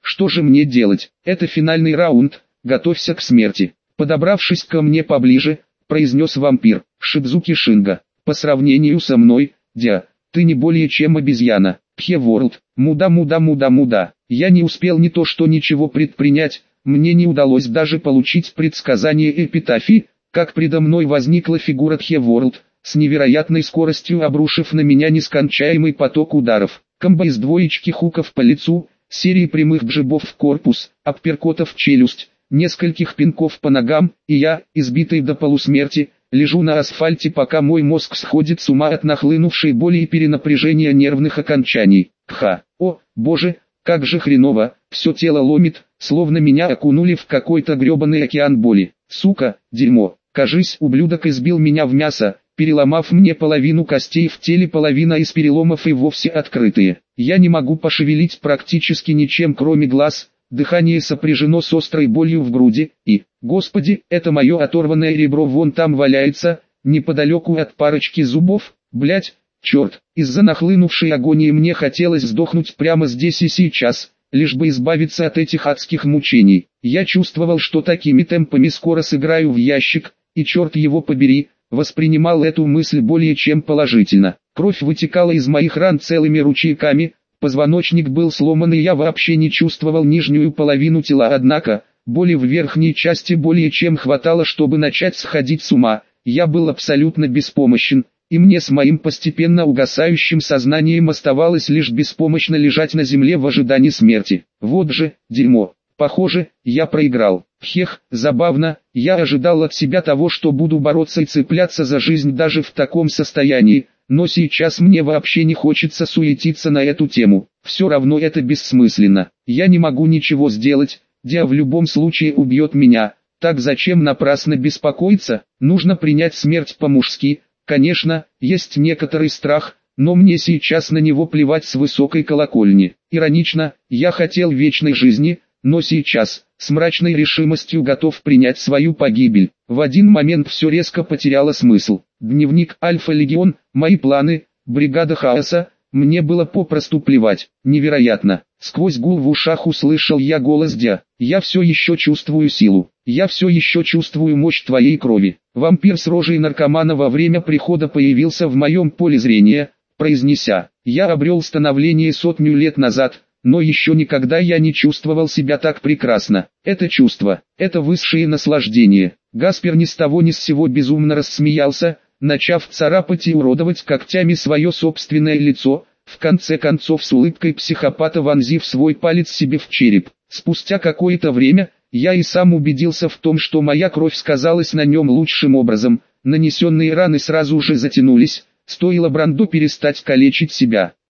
Что же мне делать? Это финальный раунд, готовься к смерти. Подобравшись ко мне поближе, произнес вампир. Шидзуки Шинга. По сравнению со мной, дя, ты не более чем обезьяна. Пхе-ворлд. Муда-муда-муда-муда. Я не успел ни то что ничего предпринять, мне не удалось даже получить предсказание эпитафии, как предо мной возникла фигура Пхе-ворлд, с невероятной скоростью обрушив на меня нескончаемый поток ударов. Комбо из двоечки хуков по лицу, серии прямых джебов в корпус, апперкотов в челюсть, нескольких пинков по ногам, и я, избитый до полусмерти, лежу на асфальте, пока мой мозг сходит с ума от нахлынувшей боли и перенапряжения нервных окончаний. Кха, о, боже, как же хреново, все тело ломит, словно меня окунули в какой-то гребаный океан боли. Сука, дерьмо, кажись, ублюдок избил меня в мясо, переломав мне половину костей в теле, половина из переломов и вовсе открытые. Я не могу пошевелить практически ничем кроме глаз, дыхание сопряжено с острой болью в груди, и, господи, это мое оторванное ребро вон там валяется, неподалеку от парочки зубов, блять, черт, из-за нахлынувшей агонии мне хотелось сдохнуть прямо здесь и сейчас, лишь бы избавиться от этих адских мучений. Я чувствовал, что такими темпами скоро сыграю в ящик, и черт его побери, воспринимал эту мысль более чем положительно. Кровь вытекала из моих ран целыми ручейками, позвоночник был сломан и я вообще не чувствовал нижнюю половину тела, однако, боли в верхней части более чем хватало, чтобы начать сходить с ума. Я был абсолютно беспомощен, и мне с моим постепенно угасающим сознанием оставалось лишь беспомощно лежать на земле в ожидании смерти. Вот же, дерьмо. Похоже, я проиграл. Хех, забавно, я ожидал от себя того, что буду бороться и цепляться за жизнь даже в таком состоянии, но сейчас мне вообще не хочется суетиться на эту тему. Все равно это бессмысленно. Я не могу ничего сделать, Дя в любом случае убьет меня. Так зачем напрасно беспокоиться? Нужно принять смерть по-мужски. Конечно, есть некоторый страх, но мне сейчас на него плевать с высокой колокольни. Иронично, я хотел вечной жизни, но сейчас, с мрачной решимостью готов принять свою погибель. В один момент все резко потеряло смысл. Дневник Альфа-Легион, мои планы, бригада хаоса, мне было попросту плевать. Невероятно. Сквозь гул в ушах услышал я голос Дя. Я все еще чувствую силу. Я все еще чувствую мощь твоей крови. Вампир с рожей наркомана во время прихода появился в моем поле зрения, произнеся: я обрел становление сотню лет назад, но еще никогда я не чувствовал себя так прекрасно. Это чувство, это высшее наслаждение. Гаспер ни с того ни с сего безумно рассмеялся, начав царапать и уродовать когтями свое собственное лицо, в конце концов с улыбкой психопата вонзив свой палец себе в череп. Спустя какое-то время, я и сам убедился в том, что моя кровь сказалась на нем лучшим образом, нанесенные раны сразу же затянулись, стоило Брандо перестать калечить себя.